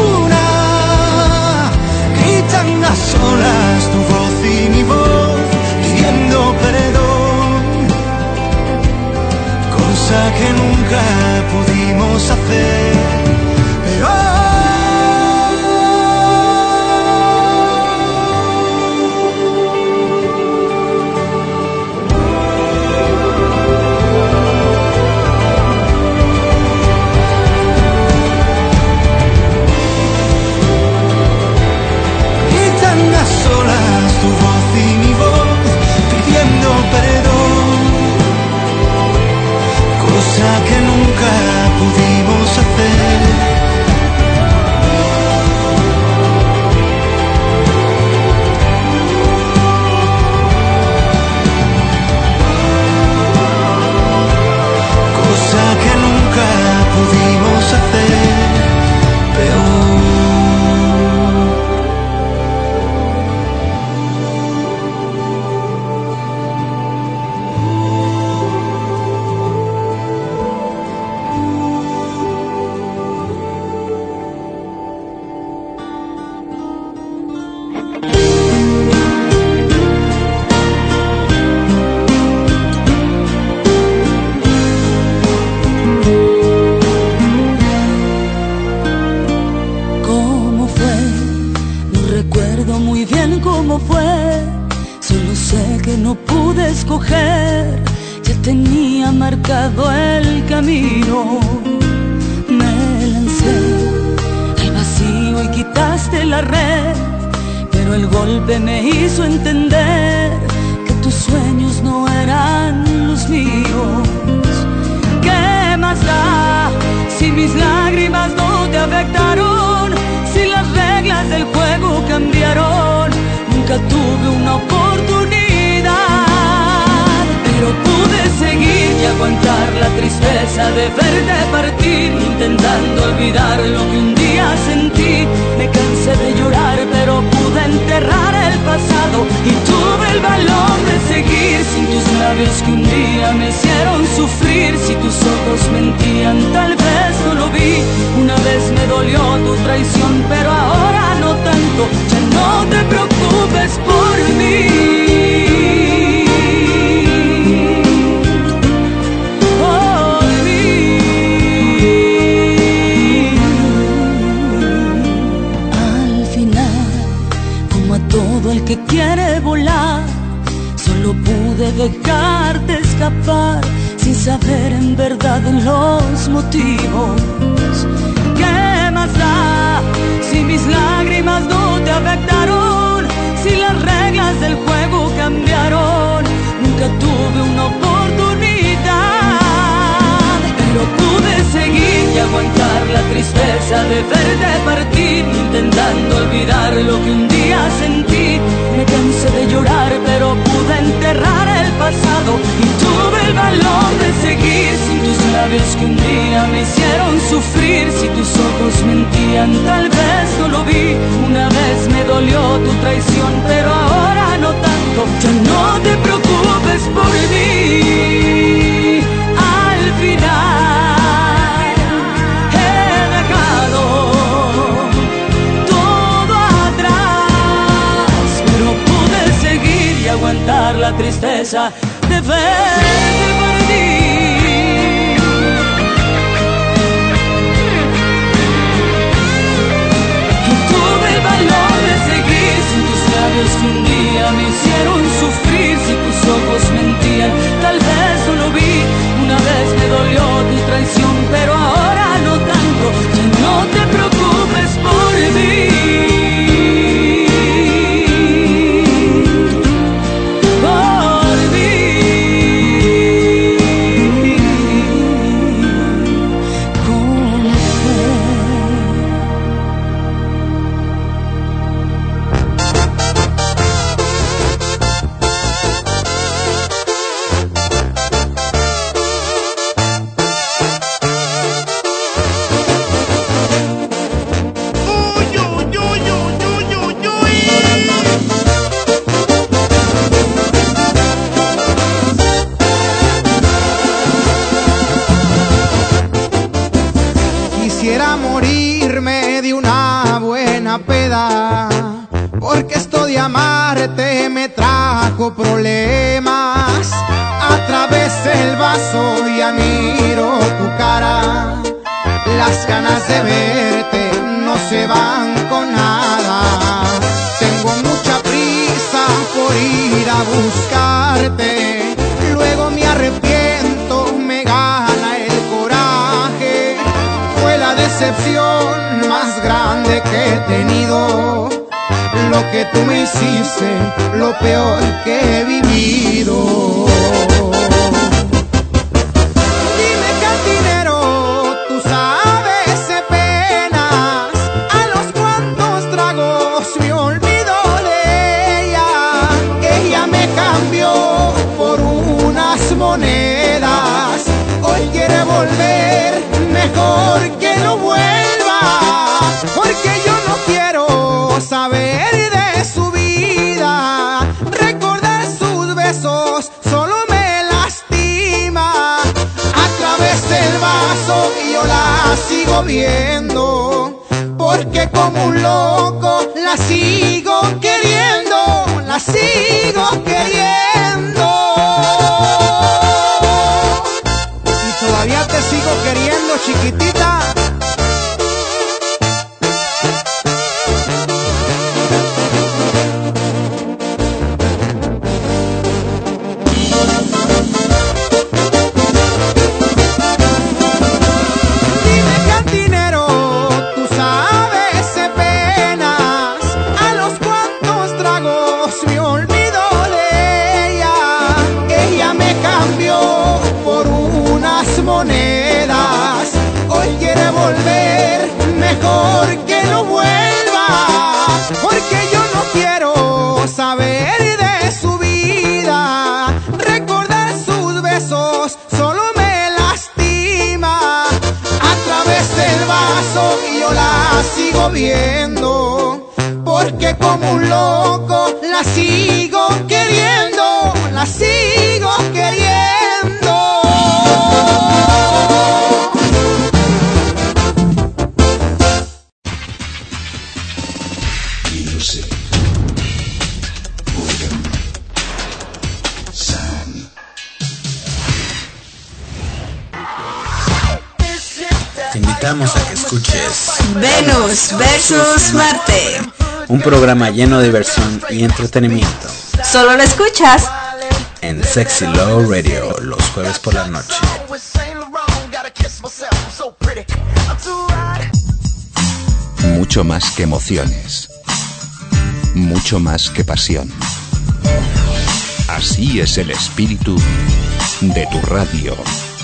cómo fue, solo sé que no pude escoger, ya tenía marcado el camino. Me lancé al vacío y quitaste la red, pero el golpe me hizo entender que tus sueños no eran los míos. ¿Qué más da si mis lágrimas no te afectaron? Si las reglas del juego cambiaron, nunca tuve una oportunidad, pero pude seguir y aguantar la tristeza de verte partir, intentando olvidar lo que un día sentí. Me cansé de llorar, pero pude enterrar el pasado y tuve el valor de seguir sin tus labios que un día me hicieron sufrir. Si tus ojos mentían, tal vez no lo vi. Una vez me dolió tu traición, pero ahora no tanto. Ya no te preocupes por mí. Todo el que quiere volar, solo pude dejarte escapar sin saber en verdad los motivos. ¿Qué más da si mis lágrimas no te afectaron? Si las reglas del juego cambiaron, nunca tuve una oportunidad, pero pude seguir y aguantar la tristeza de verte partir, intentando olvidar lo que un día sentí. Me cansé de llorar, pero pude enterrar el pasado y tuve el valor de seguir sin tus labios que un día me hicieron sufrir. Si tus ojos mentían, tal vez no lo vi. Una vez me dolió tu traición, pero ahora no tanto. Ya no te preocupes por mí. Al final he dejado todo atrás, pero pude seguir y aguantar la tristeza de verte partir. Y tuve el valor de seguir sin tus labios que un día me hicieron sufrir. Si tus ojos mentían, tal vez no lo vi. Una vez me dolió tu traición, pero ahora no tanto. Ya no te preocupes por mí. Por mí. ¿Cómo fue? Quisiera morirme de una buena peda, porque esto de amarte me trajo problemas. A través del vaso ya miro tu cara, las ganas de verte no se van con nada. Tengo mucha prisa por ir a buscarte, luego me arrepiento, me gana el coraje. Fue la decepción más grande que he tenido, lo que tú me hiciste, lo peor que he vivido. Dime, cantinero, tú sabes de penas, a los cuantos tragos me olvido de ella. Ella me cambió por unas monedas, hoy quiere volver, mejor que no vuelva, porque yo no quiero saber de su vida. Recordar sus besos solo me lastima. A través del vaso yo la sigo viendo, porque como un loco la sigo queriendo, la sigo queriendo. Y todavía te sigo queriendo, chiquitita. viendo, porque como un loco la sigo queriendo, la sigo queriendo. Te invitamos a que escuches Venus versus Marte, un programa lleno de diversión y entretenimiento. Solo lo escuchas en Sexy Love Radio los jueves por la noche. Mucho más que emociones, mucho más que pasión. Así es el espíritu de tu radio.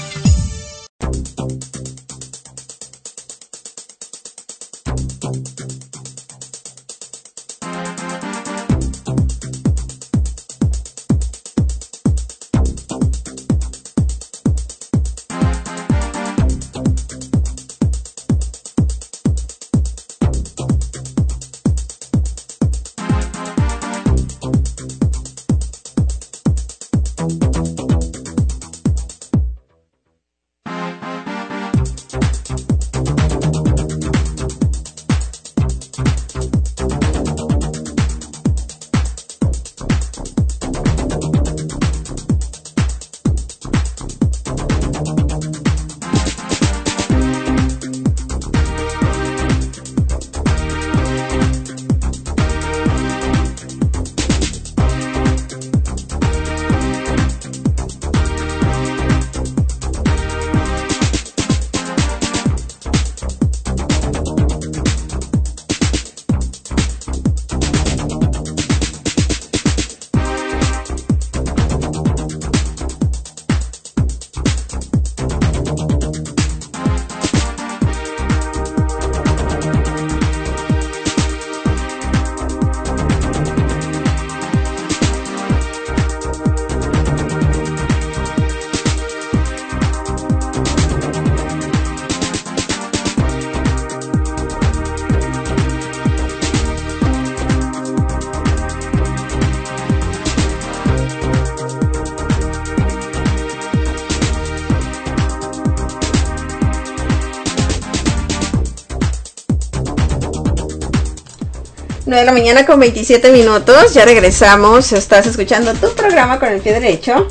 nueve de la mañana con veintisiete minutos, ya regresamos, estás escuchando tu programa con el pie derecho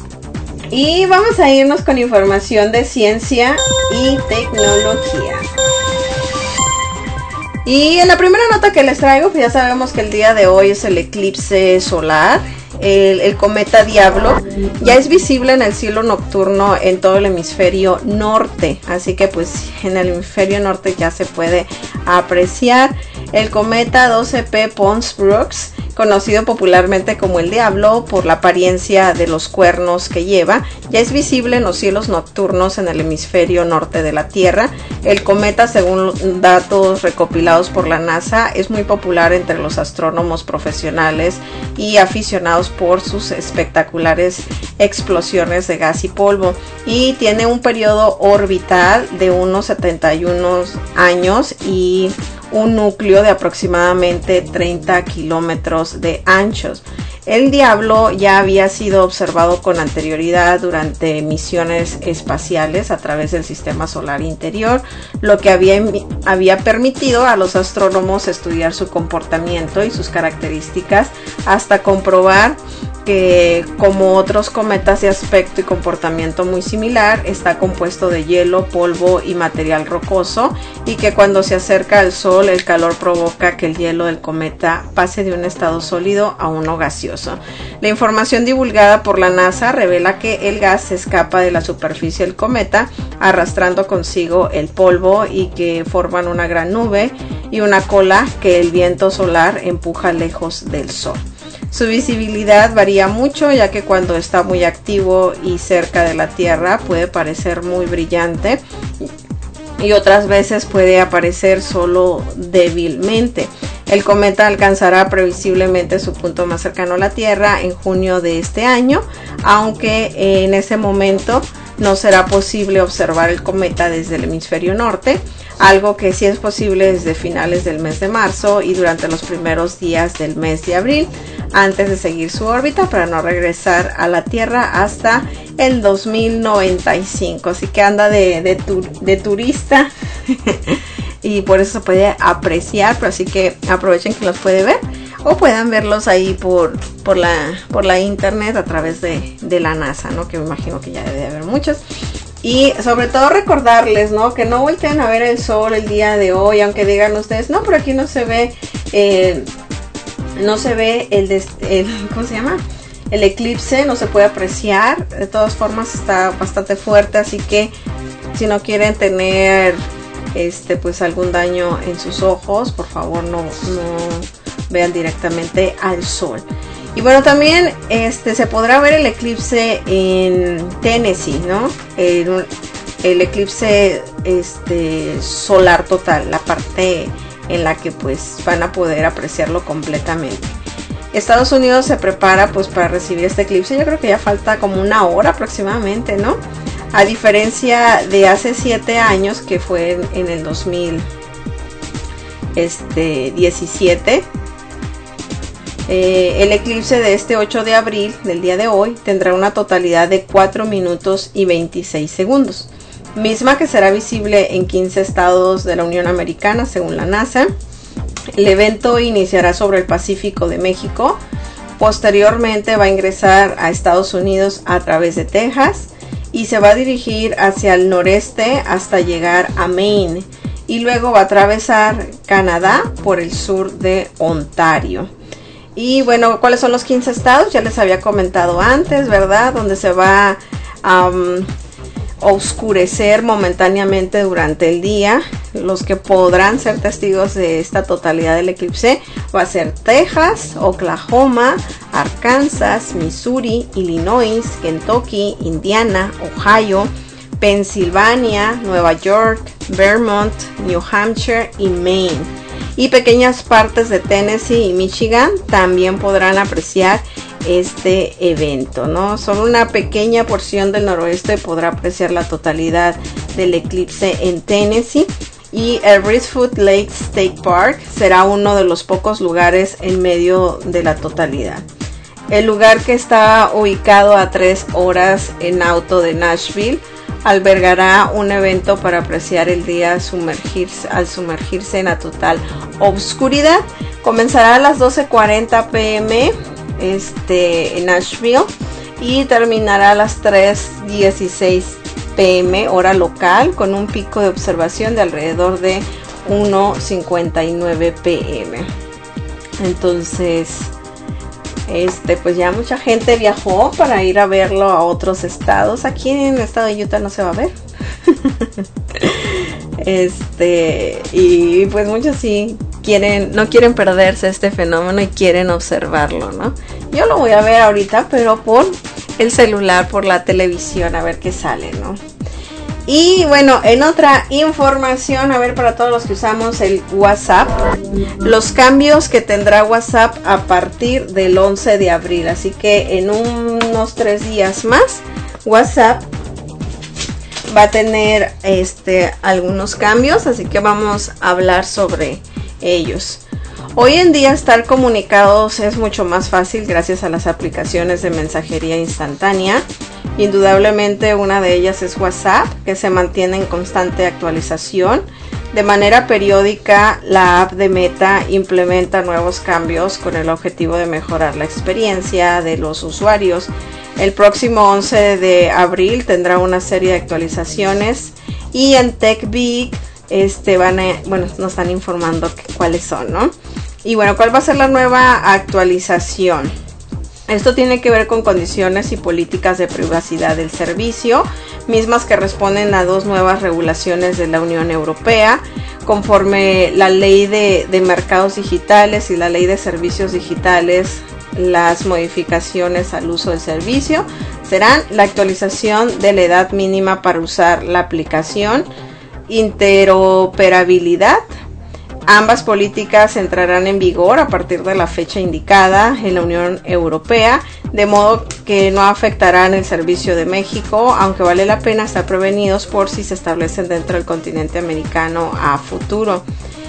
y vamos a irnos con información de ciencia y tecnología. Y en la primera nota que les traigo, pues ya sabemos que el día de hoy es el eclipse solar. El, el cometa Diablo ya es visible en el cielo nocturno en todo el hemisferio norte, así que pues en el hemisferio norte ya se puede apreciar. El cometa doce P Pons-Brooks, conocido popularmente como el Diablo por la apariencia de los cuernos que lleva, ya es visible en los cielos nocturnos en el hemisferio norte de la Tierra. El cometa, según datos recopilados por la NASA, es muy popular entre los astrónomos profesionales y aficionados por sus espectaculares explosiones de gas y polvo, y tiene un periodo orbital de unos setenta y uno años y un núcleo de aproximadamente treinta kilómetros de anchos. El Diablo ya había sido observado con anterioridad durante misiones espaciales a través del sistema solar interior, lo que había, había permitido a los astrónomos estudiar su comportamiento y sus características hasta comprobar que, como otros cometas de aspecto y comportamiento muy similar, está compuesto de hielo, polvo y material rocoso, y que cuando se acerca al Sol el calor provoca que el hielo del cometa pase de un estado sólido a uno gaseoso. La información divulgada por la NASA revela que el gas se escapa de la superficie del cometa arrastrando consigo el polvo, y que forman una gran nube y una cola que el viento solar empuja lejos del Sol. Su visibilidad varía mucho, ya que cuando está muy activo y cerca de la Tierra puede parecer muy brillante y otras veces puede aparecer solo débilmente. El cometa alcanzará previsiblemente su punto más cercano a la Tierra en junio de este año, aunque en ese momento no será posible observar el cometa desde el hemisferio norte. algo que sí es posible desde finales del mes de marzo y durante los primeros días del mes de abril, antes de seguir su órbita para no regresar a la Tierra hasta el dos mil noventa y cinco. Así que anda de, de, tur, de turista y por eso se puede apreciar, pero así que aprovechen que los puede ver o puedan verlos ahí por, por, la, por la internet a través de, de la NASA, ¿no? Que me imagino que ya debe haber muchos. Y sobre todo recordarles, ¿no? Que no volteen a ver el sol el día de hoy, aunque digan ustedes, no, por aquí no se ve, eh, no se ve el, el, ¿cómo se llama? El eclipse, no se puede apreciar. De todas formas está bastante fuerte, así que si no quieren tener, este, pues algún daño en sus ojos, por favor no, no vean directamente al sol. Y bueno, también este se podrá ver el eclipse en Tennessee, ¿no? El, el eclipse este solar total, la parte en la que pues van a poder apreciarlo completamente. Estados Unidos se prepara pues para recibir este eclipse. Yo creo que ya falta como una hora aproximadamente, ¿no? A diferencia de hace siete años, que fue en, en el dos mil diecisiete. Eh, el eclipse de este ocho de abril, del día de hoy, tendrá una totalidad de cuatro minutos y veintiséis segundos, misma que será visible en quince estados de la Unión Americana, según la NASA. El evento iniciará sobre el Pacífico de México, posteriormente va a ingresar a Estados Unidos a través de Texas y se va a dirigir hacia el noreste hasta llegar a Maine y luego va a atravesar Canadá por el sur de Ontario. Y bueno, ¿cuáles son los quince estados? Ya les había comentado antes, ¿verdad? Donde se va a um, oscurecer momentáneamente durante el día. Los que podrán ser testigos de esta totalidad del eclipse va a ser Texas, Oklahoma, Arkansas, Missouri, Illinois, Kentucky, Indiana, Ohio, Pensilvania, Nueva York, Vermont, New Hampshire y Maine. Y pequeñas partes de Tennessee y Michigan también podrán apreciar este evento, ¿no? Solo una pequeña porción del noroeste podrá apreciar la totalidad del eclipse en Tennessee. Y el Reesefoot Lake State Park será uno de los pocos lugares en medio de la totalidad. El lugar, que está ubicado a tres horas en auto de Nashville, albergará un evento para apreciar el día sumergirse, al sumergirse en la total oscuridad. Comenzará a las doce cuarenta pm este, en Nashville y terminará a las tres dieciséis pm hora local, con un pico de observación de alrededor de una cincuenta y nueve pm. Entonces, este, pues ya mucha gente viajó para ir a verlo a otros estados. Aquí en el estado de Utah no se va a ver. Este, y pues muchos sí quieren, no quieren perderse este fenómeno y quieren observarlo, ¿no? Yo lo voy a ver ahorita, pero por el celular, por la televisión, a ver qué sale, ¿no? Y bueno, en otra información, a ver, para todos los que usamos el WhatsApp, los cambios que tendrá WhatsApp a partir del once de abril. Así que en unos tres días más, WhatsApp va a tener este, algunos cambios, así que vamos a hablar sobre ellos. Hoy en día estar comunicados es mucho más fácil gracias a las aplicaciones de mensajería instantánea. Indudablemente una de ellas es WhatsApp, que se mantiene en constante actualización. De manera periódica, la app de Meta implementa nuevos cambios con el objetivo de mejorar la experiencia de los usuarios. El próximo once de abril tendrá una serie de actualizaciones y en TechBeat este, van a, bueno, nos están informando que, cuáles son, ¿no? Y bueno, ¿cuál va a ser la nueva actualización? Esto tiene que ver con condiciones y políticas de privacidad del servicio, mismas que responden a dos nuevas regulaciones de la Unión Europea, conforme la Ley de, de Mercados Digitales y la Ley de Servicios Digitales. Las modificaciones al uso del servicio serán la actualización de la edad mínima para usar la aplicación, interoperabilidad, Ambas políticas entrarán en vigor a partir de la fecha indicada en la Unión Europea, de modo que no afectarán el servicio de México, aunque vale la pena estar prevenidos por si se establecen dentro del continente americano a futuro.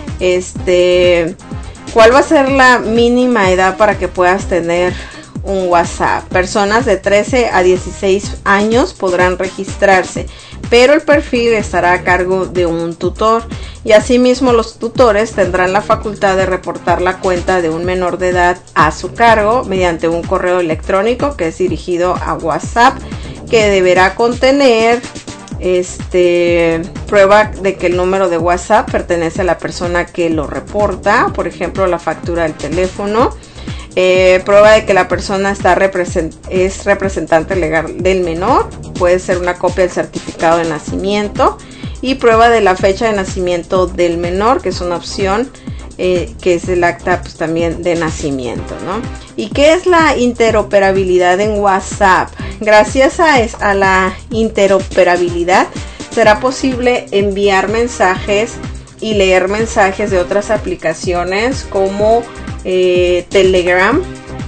Este, ¿cuál va a ser la mínima edad para que puedas tener un WhatsApp? Personas de trece a dieciséis años podrán registrarse, pero el perfil estará a cargo de un tutor, y asimismo los tutores tendrán la facultad de reportar la cuenta de un menor de edad a su cargo mediante un correo electrónico que es dirigido a WhatsApp, que deberá contener este prueba de que el número de WhatsApp pertenece a la persona que lo reporta, por ejemplo la factura del teléfono, eh, prueba de que la persona está represent es representante legal del menor, puede ser una copia del certificado de nacimiento, y prueba de la fecha de nacimiento del menor, que es una opción, eh, que es el acta pues, también de nacimiento, ¿no? ¿Y qué es la interoperabilidad en WhatsApp? Gracias a, es, a la interoperabilidad será posible enviar mensajes y leer mensajes de otras aplicaciones como eh, Telegram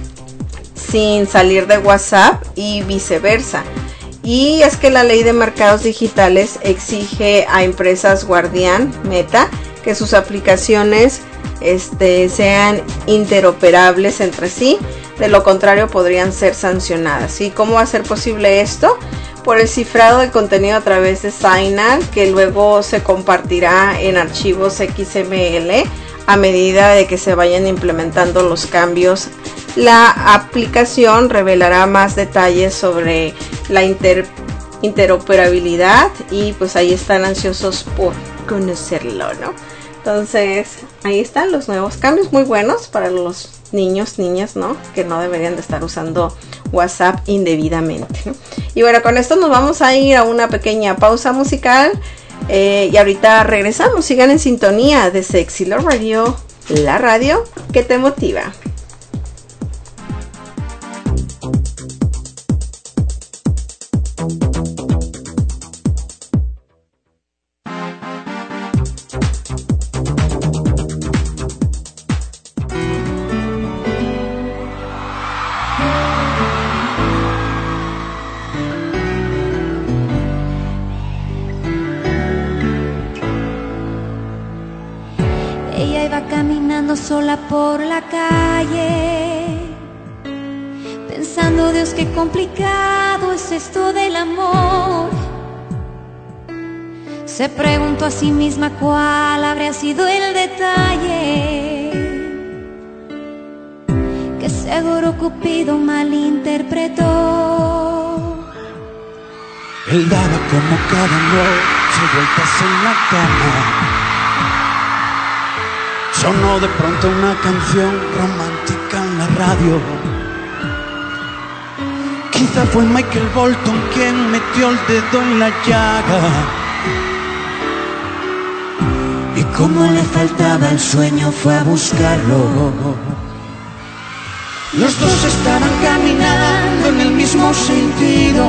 sin salir de WhatsApp y viceversa. Y es que la ley de mercados digitales exige a empresas guardián, Meta, que sus aplicaciones este, sean interoperables entre sí, de lo contrario podrían ser sancionadas. ¿Y cómo va a ser posible esto? Por el cifrado del contenido a través de Signal, que luego se compartirá en archivos X M L a medida de que se vayan implementando los cambios. La aplicación revelará más detalles sobre la inter interoperabilidad y pues ahí están ansiosos por conocerlo, ¿no? Entonces ahí están los nuevos cambios muy buenos para los niños, niñas, ¿no? Que no deberían de estar usando WhatsApp indebidamente, ¿no? Y bueno, con esto nos vamos a ir a una pequeña pausa musical eh, y ahorita regresamos. Sigan en sintonía de Sexy Love Radio, la radio que te motiva. Sola por la calle, pensando, Dios, qué complicado es esto del amor. Se preguntó a sí misma cuál habría sido el detalle que seguro Cupido malinterpretó. Él daba como cada noche vueltas en la cama. Sonó de pronto una canción romántica en la radio. Quizá fue Michael Bolton quien metió el dedo en la llaga. Y como le faltaba el sueño fue a buscarlo. Los dos estaban caminando en el mismo sentido.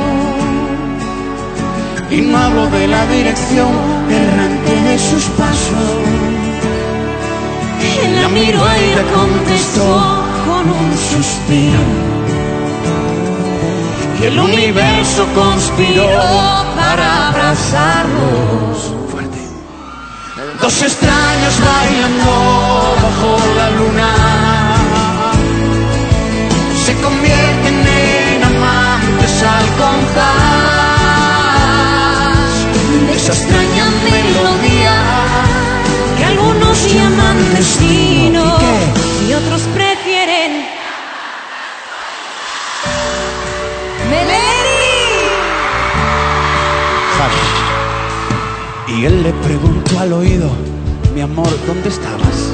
Y no hablo de la dirección errante de sus pasos. Él la miró y le contestó con un suspiro. Y el universo conspiró para abrazarlos. Fuerte. Dos extraños bailando bajo la luna se convierten en amantes al compás de esa extraña melodía que algunos llaman destino y otros prefieren Melody. Y él le preguntó al oído: mi amor, ¿dónde estabas?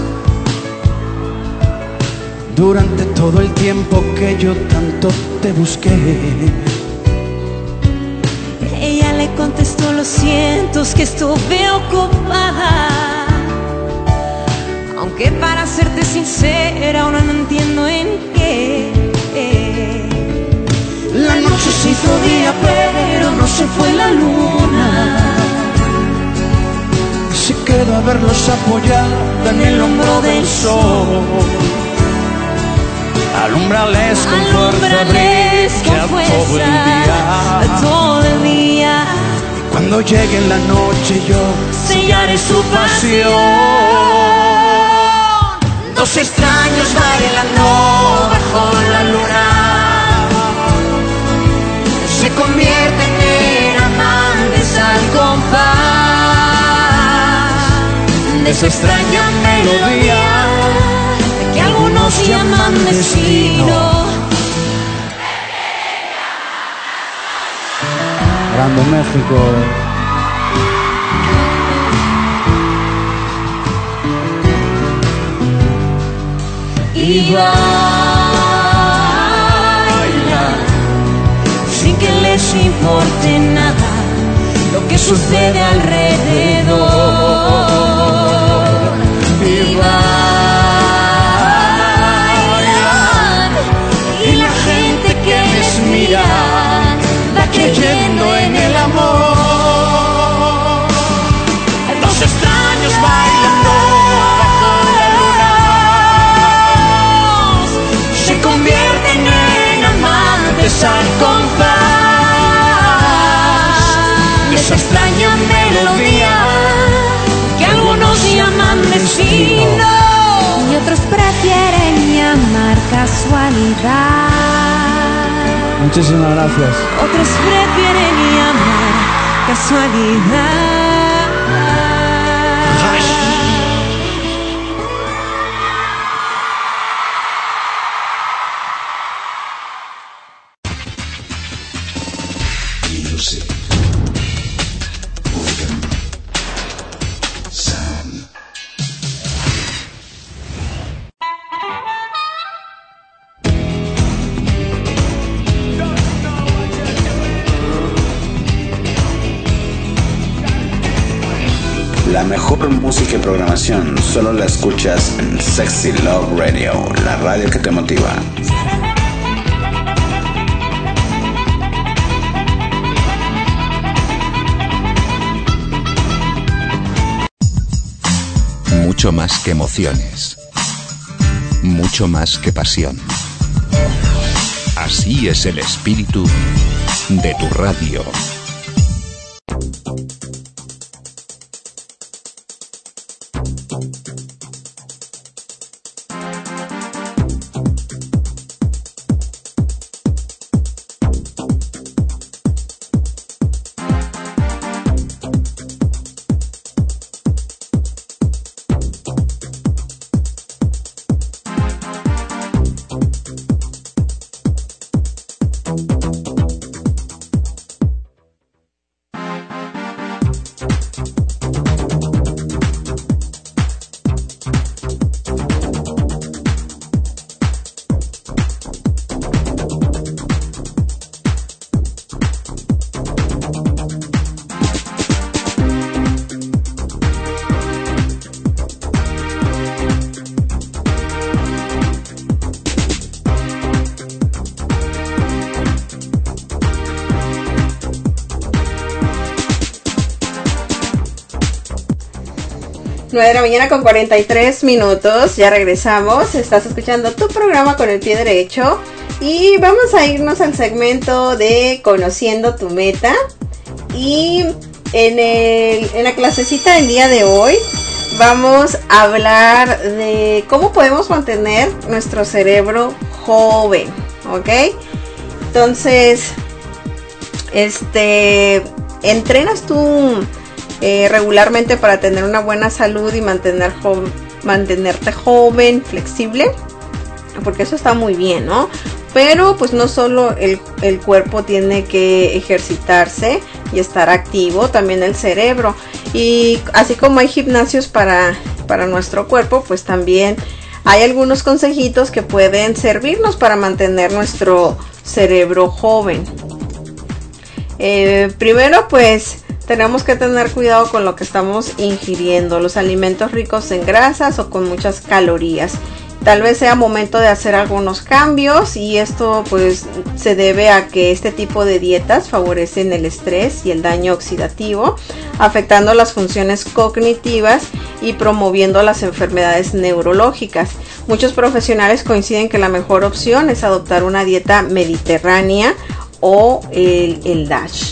Durante todo el tiempo que yo tanto te busqué. Ella le contestó: lo siento, es que estuve ocupada. Aunque para serte sincera ahora no entiendo en qué. La noche se hizo día pero no se fue la luna. Se quedo a verlos apoyada en el hombro del sol. Alumbrales con fuerza, brilla todo el día, todo el día. Y cuando llegue la noche yo sellaré su pasión. Dos extraños bailando bajo la luna se convierten en amantes al compás de esa extraña melodía que algunos llaman destino. Grande México. Y bailan sin que les importe nada lo que sucede alrededor. Y bailan y la gente que les mira va creyendo en el amor. Dos extraños bailando bajo la luna se convierten en amantes al compás de esa extraña melodía que algunos llaman destino y otros prefieren llamar casualidad. Muchísimas gracias. Otros prefieren llamar casualidad. La mejor música y programación solo la escuchas en Sexy Love Radio, la radio que te motiva. Mucho más que emociones. Mucho más que pasión. Así es el espíritu de tu radio. nueve de la mañana con cuarenta y tres minutos, ya regresamos, estás escuchando tu programa Con el Pie Derecho y vamos a irnos al segmento de Conociendo tu Meta. Y en, el, en la clasecita del día de hoy vamos a hablar de cómo podemos mantener nuestro cerebro joven, ¿ok? Entonces, este, ¿entrenas tú Eh, regularmente para tener una buena salud y mantener jo- mantenerte joven, flexible? Porque eso está muy bien, ¿no? Pero pues no solo el, el cuerpo tiene que ejercitarse y estar activo, también el cerebro. Y así como hay gimnasios para, para nuestro cuerpo, pues también hay algunos consejitos que pueden servirnos para mantener nuestro cerebro joven. Eh, primero pues tenemos que tener cuidado con lo que estamos ingiriendo, los alimentos ricos en grasas o con muchas calorías. tal vez sea momento de hacer algunos cambios, y esto pues se debe a que este tipo de dietas favorecen el estrés y el daño oxidativo, afectando las funciones cognitivas y promoviendo las enfermedades neurológicas. Muchos profesionales coinciden que la mejor opción es adoptar una dieta mediterránea o el, el DASH.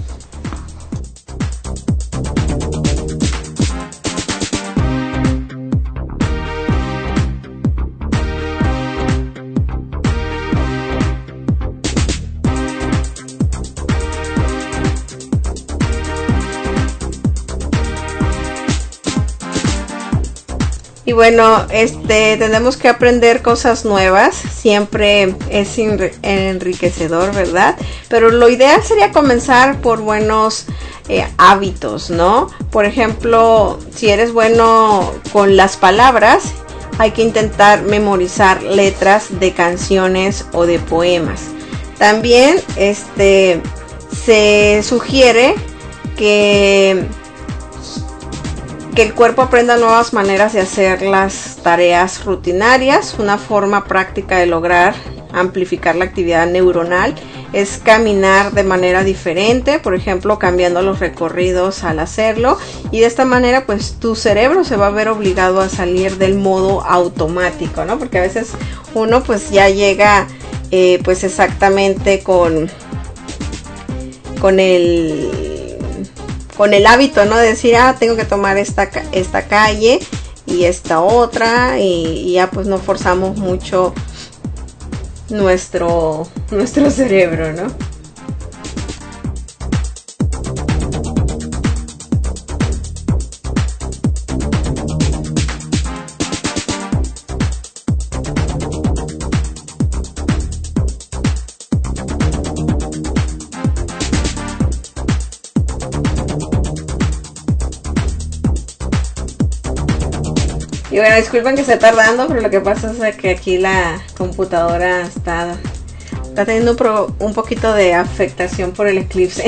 Y bueno, este tenemos que aprender cosas nuevas, siempre es enriquecedor, ¿verdad? Pero lo ideal sería comenzar por buenos eh, hábitos, ¿no? Por ejemplo, si eres bueno con las palabras, hay que intentar memorizar letras de canciones o de poemas. También este se sugiere que que el cuerpo aprenda nuevas maneras de hacer las tareas rutinarias. Una forma práctica de lograr amplificar la actividad neuronal es caminar de manera diferente, por ejemplo, cambiando los recorridos al hacerlo, y de esta manera pues tu cerebro se va a ver obligado a salir del modo automático, ¿no? Porque a veces uno pues ya llega eh, pues exactamente con con el con el hábito, ¿no? De decir, ah, tengo que tomar esta, esta calle y esta otra, y, y ya pues no forzamos mucho nuestro, nuestro cerebro, ¿no? Y bueno, disculpen que esté tardando, pero lo que pasa es que aquí la computadora está, está teniendo un, pro, un poquito de afectación por el eclipse.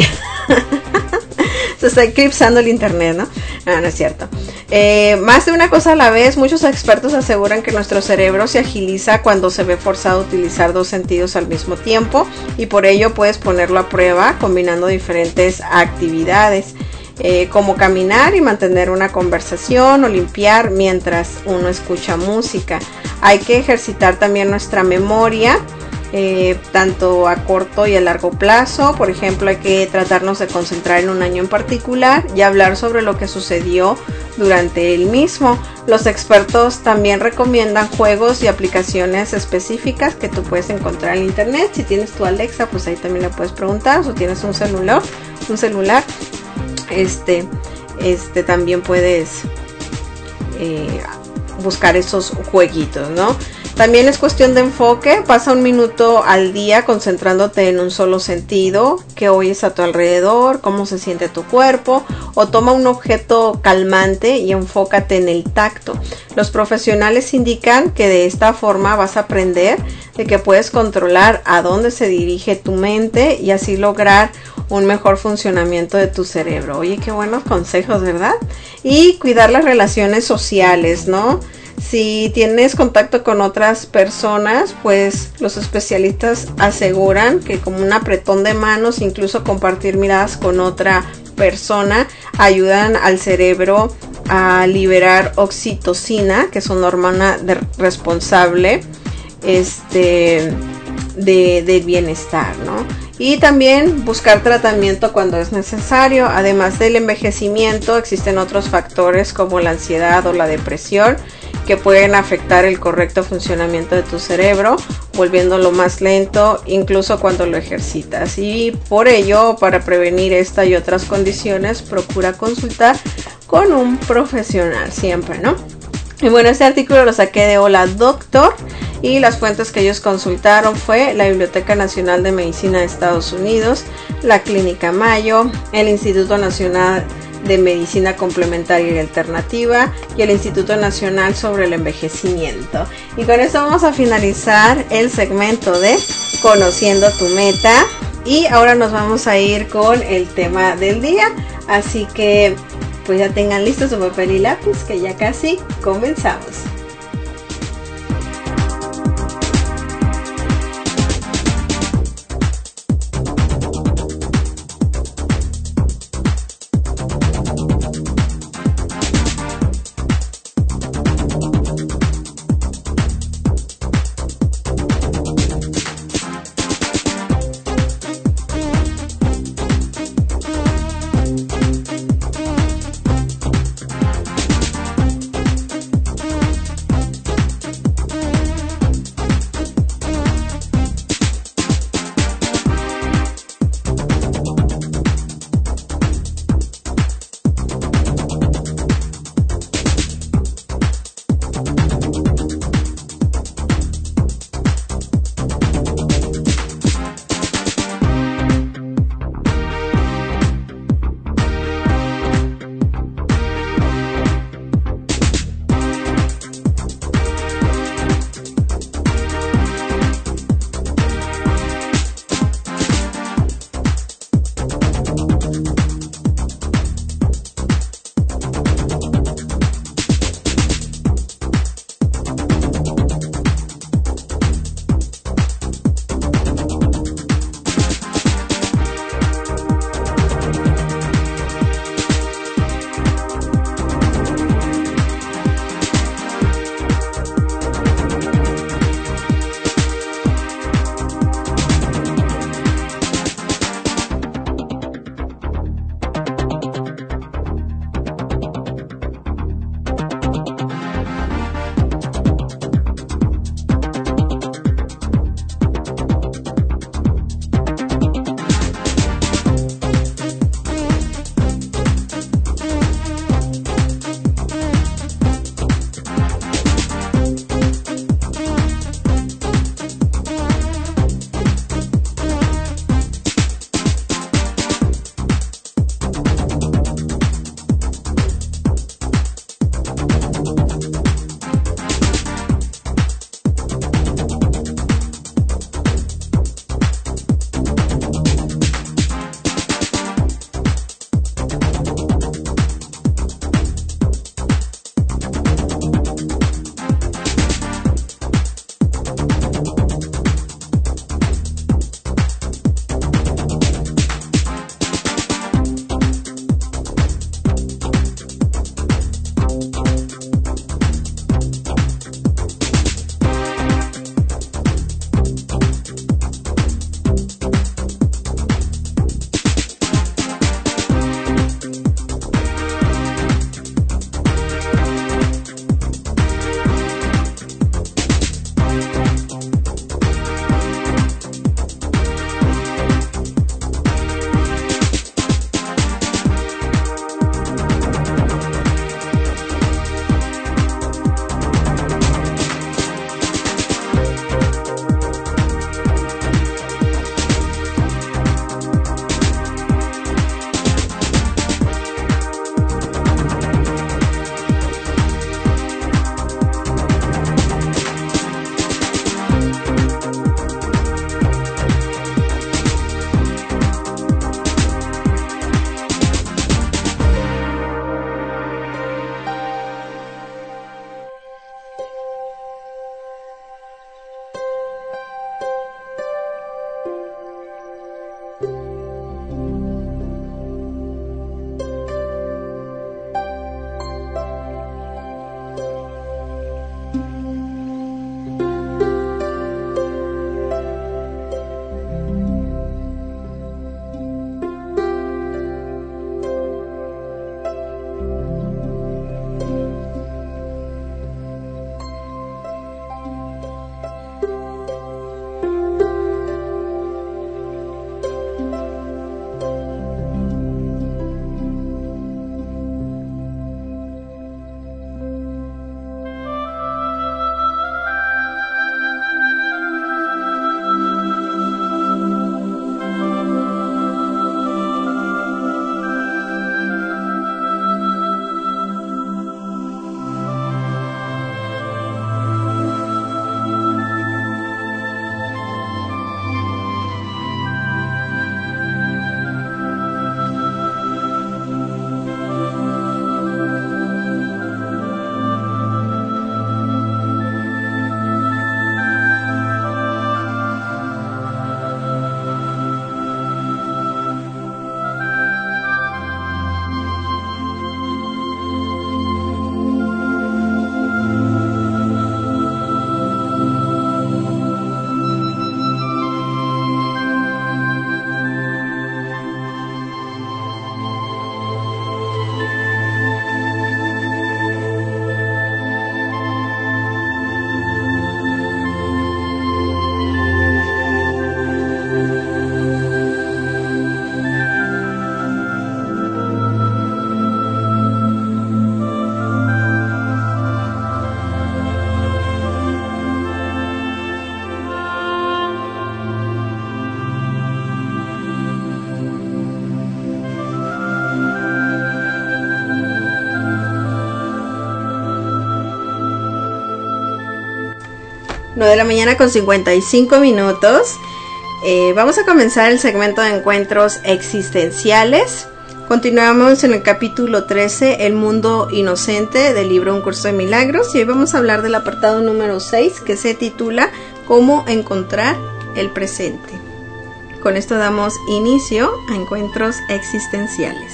Se está eclipsando el internet, ¿no? No, no es cierto. Eh, más de una cosa a la vez, muchos expertos aseguran que nuestro cerebro se agiliza cuando se ve forzado a utilizar dos sentidos al mismo tiempo, y por ello puedes ponerlo a prueba combinando diferentes actividades. Eh, como caminar y mantener una conversación o limpiar mientras uno escucha música. Hay que ejercitar también nuestra memoria, eh, tanto a corto y a largo plazo. Por ejemplo, hay que tratarnos de concentrar en un año en particular y hablar sobre lo que sucedió durante el mismo. Los expertos también recomiendan juegos y aplicaciones específicas que tú puedes encontrar en internet. Si tienes tu Alexa, pues ahí también le puedes preguntar. O si tienes un celular, un celular este este también puedes eh, buscar esos jueguitos, ¿no? También es cuestión de enfoque. Pasa un minuto al día concentrándote en un solo sentido, qué oyes a tu alrededor, cómo se siente tu cuerpo, o toma un objeto calmante y enfócate en el tacto. Los profesionales indican que de esta forma vas a aprender de que puedes controlar a dónde se dirige tu mente y así lograr un mejor funcionamiento de tu cerebro. Oye, qué buenos consejos, ¿verdad? Y cuidar las relaciones sociales, ¿no? Si tienes contacto con otras personas, pues los especialistas aseguran que como un apretón de manos, incluso compartir miradas con otra persona, ayudan al cerebro a liberar oxitocina, que es una hormona de, responsable este, de, de bienestar, ¿no? Y también buscar tratamiento cuando es necesario. Además del envejecimiento, existen otros factores como la ansiedad o la depresión que pueden afectar el correcto funcionamiento de tu cerebro, volviéndolo más lento incluso cuando lo ejercitas. Y por ello, para prevenir esta y otras condiciones, procura consultar con un profesional siempre, ¿no? Y bueno, este artículo lo saqué de Hola Doctor, y las fuentes que ellos consultaron fue la Biblioteca Nacional de Medicina de Estados Unidos, la Clínica Mayo, el Instituto Nacional de Medicina Complementaria y Alternativa y el Instituto Nacional sobre el Envejecimiento. Y con eso vamos a finalizar el segmento de Conociendo tu Meta, y ahora nos vamos a ir con el tema del día, así que pues ya tengan listos su papel y lápiz, que ya casi comenzamos. nueve de la mañana con cincuenta y cinco minutos. Eh, vamos a comenzar el segmento de encuentros existenciales. Continuamos en el capítulo trece, El mundo inocente, del libro Un curso de milagros. Y hoy vamos a hablar del apartado número seis, que se titula Cómo encontrar el presente. Con esto damos inicio a encuentros existenciales.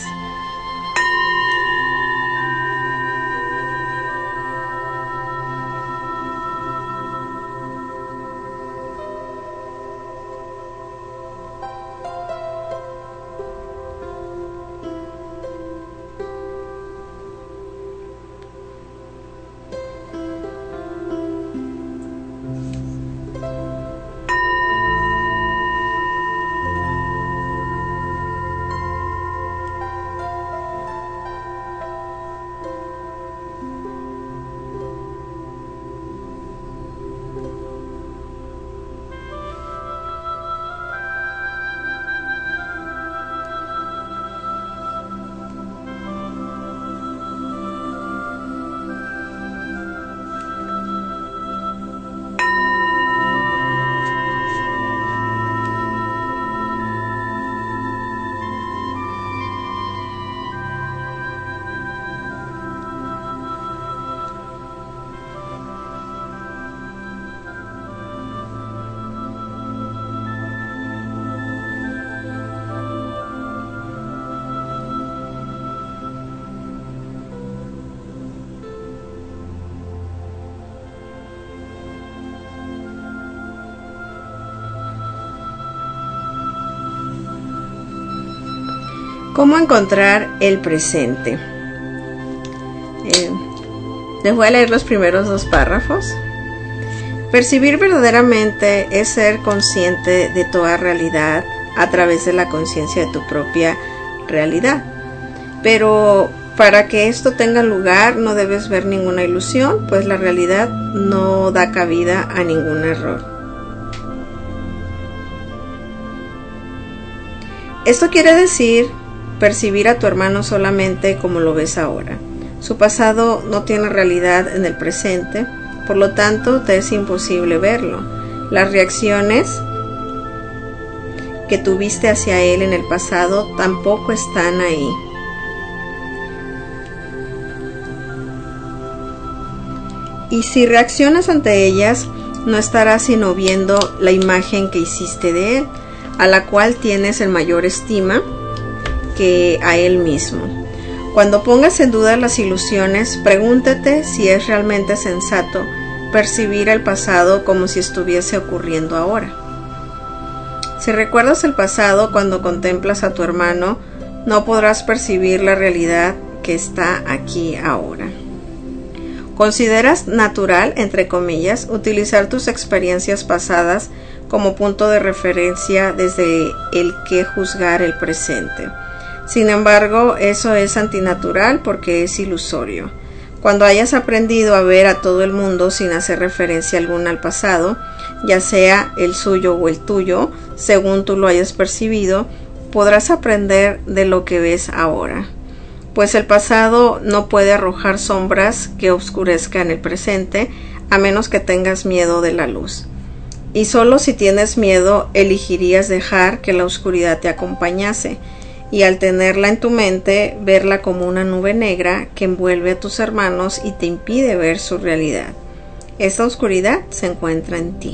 ¿Cómo encontrar el presente? Eh, les voy a leer los primeros dos párrafos. Percibir verdaderamente es ser consciente de toda realidad a través de la conciencia de tu propia realidad. Pero para que esto tenga lugar no debes ver ninguna ilusión, pues la realidad no da cabida a ningún error. Esto quiere decir percibir a tu hermano solamente como lo ves ahora. Su pasado no tiene realidad en el presente, por lo tanto te es imposible verlo. Las reacciones que tuviste hacia él en el pasado tampoco están ahí. Y si reaccionas ante ellas, no estarás sino viendo la imagen que hiciste de él, a la cual tienes el mayor estima que a él mismo. Cuando pongas en duda las ilusiones, pregúntate si es realmente sensato percibir el pasado como si estuviese ocurriendo ahora. Si recuerdas el pasado cuando contemplas a tu hermano, no podrás percibir la realidad que está aquí ahora. ¿Consideras natural, entre comillas, utilizar tus experiencias pasadas como punto de referencia desde el que juzgar el presente? Sin embargo, eso es antinatural porque es ilusorio. Cuando hayas aprendido a ver a todo el mundo sin hacer referencia alguna al pasado, ya sea el suyo o el tuyo, según tú lo hayas percibido, podrás aprender de lo que ves ahora. Pues el pasado no puede arrojar sombras que oscurezcan el presente, a menos que tengas miedo de la luz. Y solo si tienes miedo, elegirías dejar que la oscuridad te acompañase, y al tenerla en tu mente, verla como una nube negra que envuelve a tus hermanos y te impide ver su realidad. Esta oscuridad se encuentra en ti.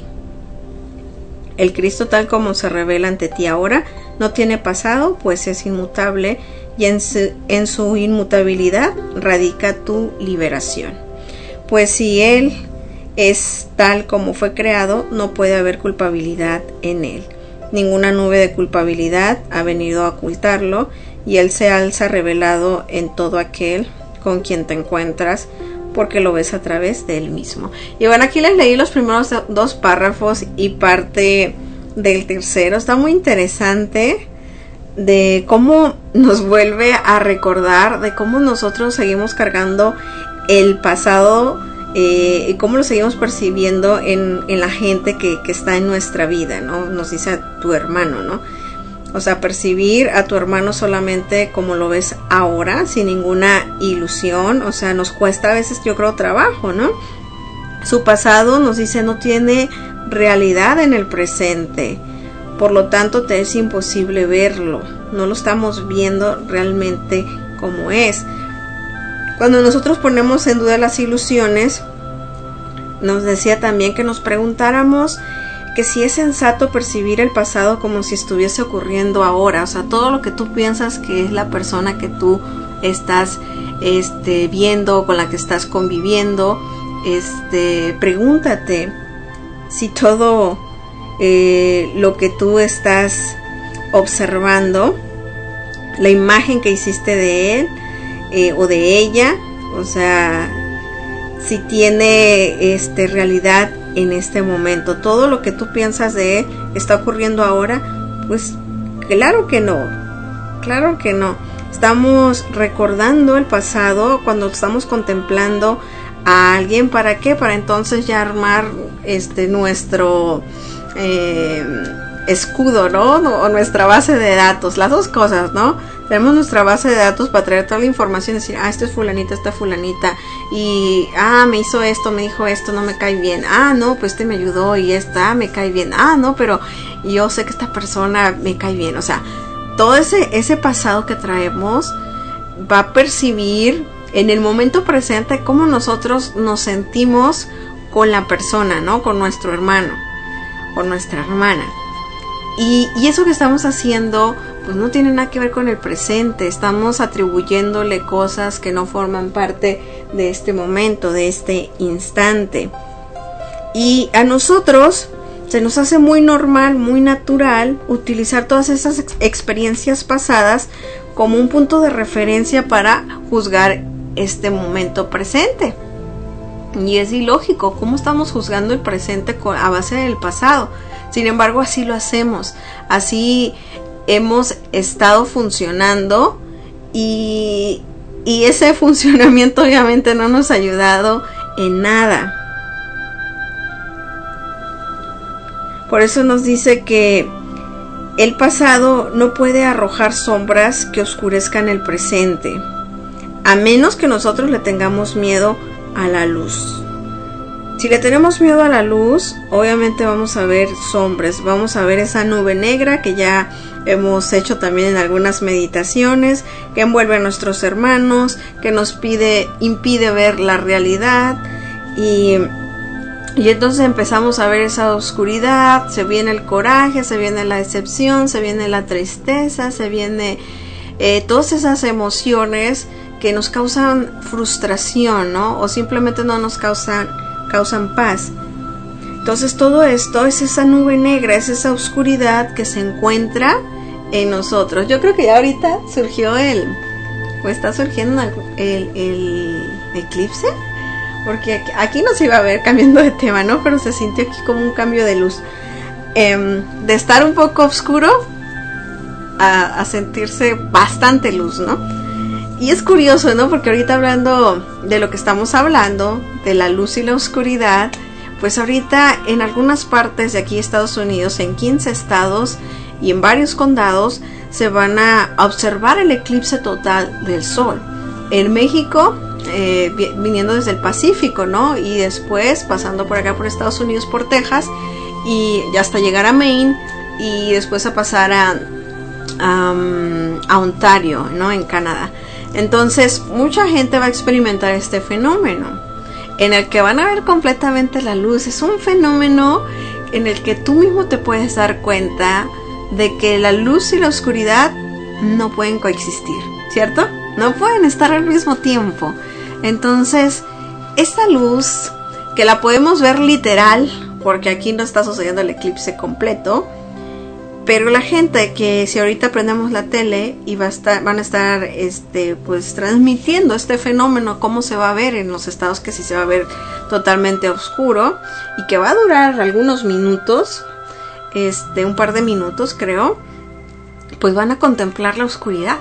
El Cristo tal como se revela ante ti ahora no tiene pasado, pues es inmutable, y en su, en su inmutabilidad radica tu liberación. Pues si Él es tal como fue creado, no puede haber culpabilidad en Él. Ninguna nube de culpabilidad ha venido a ocultarlo, y Él se alza revelado en todo aquel con quien te encuentras, porque lo ves a través de Él mismo. Y bueno, aquí les leí los primeros dos párrafos y parte del tercero. Está muy interesante de cómo nos vuelve a recordar de cómo nosotros seguimos cargando el pasado eh, y cómo lo seguimos percibiendo en, en la gente que, que está en nuestra vida, ¿no? Nos dice a tu hermano, ¿no? O sea, percibir a tu hermano solamente como lo ves ahora, sin ninguna ilusión. O sea, nos cuesta a veces, yo creo, trabajo, ¿no? Su pasado, nos dice, no tiene realidad en el presente. Por lo tanto, te es imposible verlo. No lo estamos viendo realmente como es. Cuando nosotros ponemos en duda las ilusiones, nos decía también que nos preguntáramos que si es sensato percibir el pasado como si estuviese ocurriendo ahora. O sea, todo lo que tú piensas que es la persona que tú estás este, viendo, con la que estás conviviendo, este, pregúntate si todo eh, lo que tú estás observando, la imagen que hiciste de él eh, o de ella, o sea, si tiene este, realidad en este momento. Todo lo que tú piensas de él está ocurriendo ahora. Pues claro que no, claro que no. Estamos recordando el pasado cuando estamos contemplando a alguien. ¿Para qué? Para entonces ya armar este nuestro eh, escudo, ¿no? O nuestra base de datos, las dos cosas, ¿no? Tenemos nuestra base de datos para traer toda la información y decir, ah, esto es fulanita, esta fulanita, y, ah, me hizo esto, me dijo esto, no me cae bien, ah, no, pues este me ayudó y esta, ah, me cae bien, ah, no, pero yo sé que esta persona me cae bien. O sea, todo ese, ese pasado que traemos va a percibir en el momento presente cómo nosotros nos sentimos con la persona, ¿no? Con nuestro hermano, con nuestra hermana. Y, y eso que estamos haciendo pues no tiene nada que ver con el presente. Estamos atribuyéndole cosas que no forman parte de este momento, de este instante. Y a nosotros se nos hace muy normal, muy natural utilizar todas esas ex- experiencias pasadas como un punto de referencia para juzgar este momento presente. Y es ilógico. ¿Cómo estamos juzgando el presente a base del pasado? Sin embargo, así lo hacemos. Así hemos estado funcionando y, y ese funcionamiento obviamente no nos ha ayudado en nada. Por eso nos dice que el pasado no puede arrojar sombras que oscurezcan el presente, a menos que nosotros le tengamos miedo a la luz. Si le tenemos miedo a la luz, obviamente vamos a ver sombras, vamos a ver esa nube negra que ya hemos hecho también en algunas meditaciones, que envuelve a nuestros hermanos, que nos pide, impide ver la realidad, y, y entonces empezamos a ver esa oscuridad. Se viene el coraje, se viene la decepción, se viene la tristeza, se viene eh, todas esas emociones que nos causan frustración, ¿no? O simplemente no nos causan causan paz. Entonces todo esto es esa nube negra, es esa oscuridad que se encuentra en nosotros. Yo creo que ya ahorita surgió el, o está surgiendo el, el eclipse, porque aquí, aquí no se iba a ver, cambiando de tema, ¿no? Pero se sintió aquí como un cambio de luz, eh, de estar un poco oscuro a, a sentirse bastante luz, ¿no? Y es curioso, ¿no? Porque ahorita hablando de lo que estamos hablando, de la luz y la oscuridad, pues ahorita en algunas partes de aquí Estados Unidos, en quince estados y en varios condados, se van a observar el eclipse total del sol. En México, eh, viniendo desde el Pacífico, ¿no? Y después pasando por acá por Estados Unidos, por Texas, y hasta llegar a Maine, y después a pasar a, um, a Ontario, ¿no? En Canadá. Entonces mucha gente va a experimentar este fenómeno en el que van a ver completamente la luz. Es un fenómeno en el que tú mismo te puedes dar cuenta de que la luz y la oscuridad no pueden coexistir, ¿cierto? No pueden estar al mismo tiempo. Entonces esta luz, que la podemos ver literal, porque aquí no está sucediendo el eclipse completo, pero la gente que si ahorita prendemos la tele y va a estar, van a estar este, pues transmitiendo este fenómeno, cómo se va a ver en los estados que sí se va a ver totalmente oscuro y que va a durar algunos minutos, este, un par de minutos creo, pues van a contemplar la oscuridad.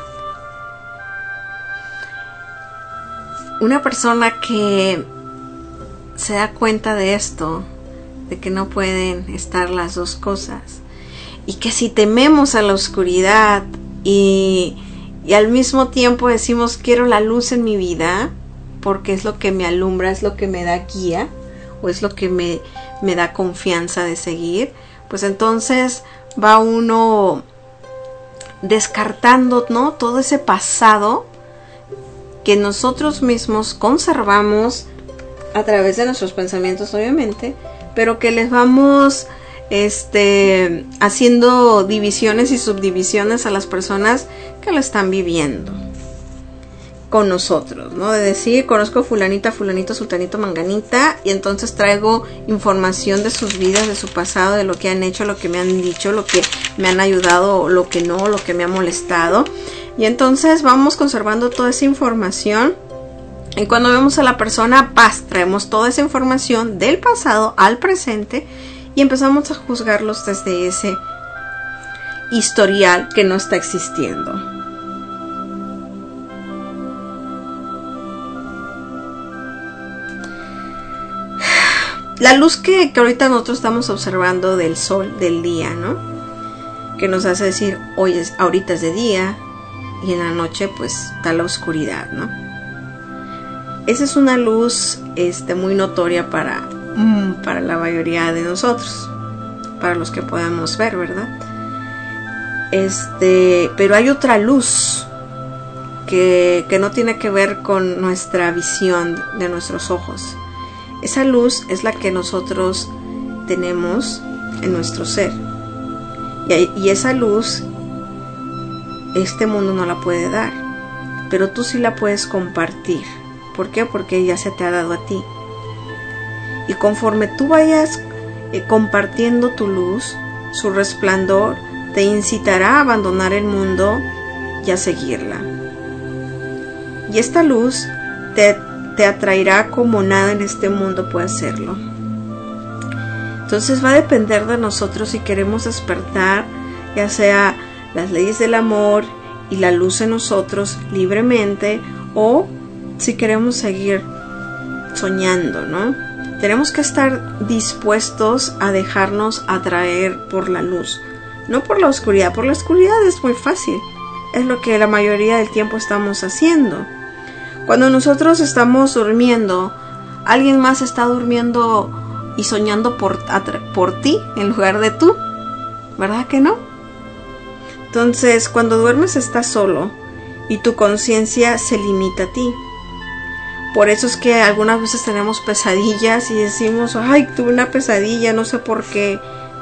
Una persona que se da cuenta de esto, de que no pueden estar las dos cosas, y que si tememos a la oscuridad y, y al mismo tiempo decimos quiero la luz en mi vida porque es lo que me alumbra, es lo que me da guía, o es lo que me, me da confianza de seguir, pues entonces va uno descartando, ¿no?, todo ese pasado que nosotros mismos conservamos a través de nuestros pensamientos, obviamente, pero que les vamos este, haciendo divisiones y subdivisiones a las personas que lo están viviendo con nosotros, ¿no? De decir, conozco fulanita, fulanito, sultanito, manganita, y entonces traigo información de sus vidas, de su pasado, de lo que han hecho, lo que me han dicho, lo que me han ayudado, lo que no, lo que me ha molestado. Y entonces vamos conservando toda esa información, y cuando vemos a la persona, paz, traemos toda esa información del pasado al presente y empezamos a juzgarlos desde ese historial que no está existiendo. La luz que, que ahorita nosotros estamos observando del sol, del día, ¿no?, que nos hace decir, hoy es, ahorita es de día, y en la noche pues está la oscuridad, ¿no? Esa es una luz este, muy notoria para, mm, para la mayoría de nosotros, para los que podemos ver, ¿verdad? Este, pero hay otra luz que, que no tiene que ver con nuestra visión de nuestros ojos. Esa luz es la que nosotros tenemos en nuestro ser. Y, y esa luz, este mundo no la puede dar, pero tú sí la puedes compartir. ¿Por qué? Porque ya se te ha dado a ti. Y conforme tú vayas eh, compartiendo tu luz, su resplandor te incitará a abandonar el mundo y a seguirla. Y esta luz te te atraerá como nada en este mundo puede hacerlo. Entonces va a depender de nosotros si queremos despertar, ya sea las leyes del amor y la luz en nosotros libremente, o si queremos seguir soñando, ¿no? Tenemos que estar dispuestos a dejarnos atraer por la luz, no por la oscuridad. Por la oscuridad es muy fácil, es lo que la mayoría del tiempo estamos haciendo. Cuando nosotros estamos durmiendo, alguien más está durmiendo y soñando por, por ti en lugar de tú, ¿verdad que no? Entonces, cuando duermes estás solo y tu conciencia se limita a ti. Por eso es que algunas veces tenemos pesadillas y decimos, ay, tuve una pesadilla, no sé por qué.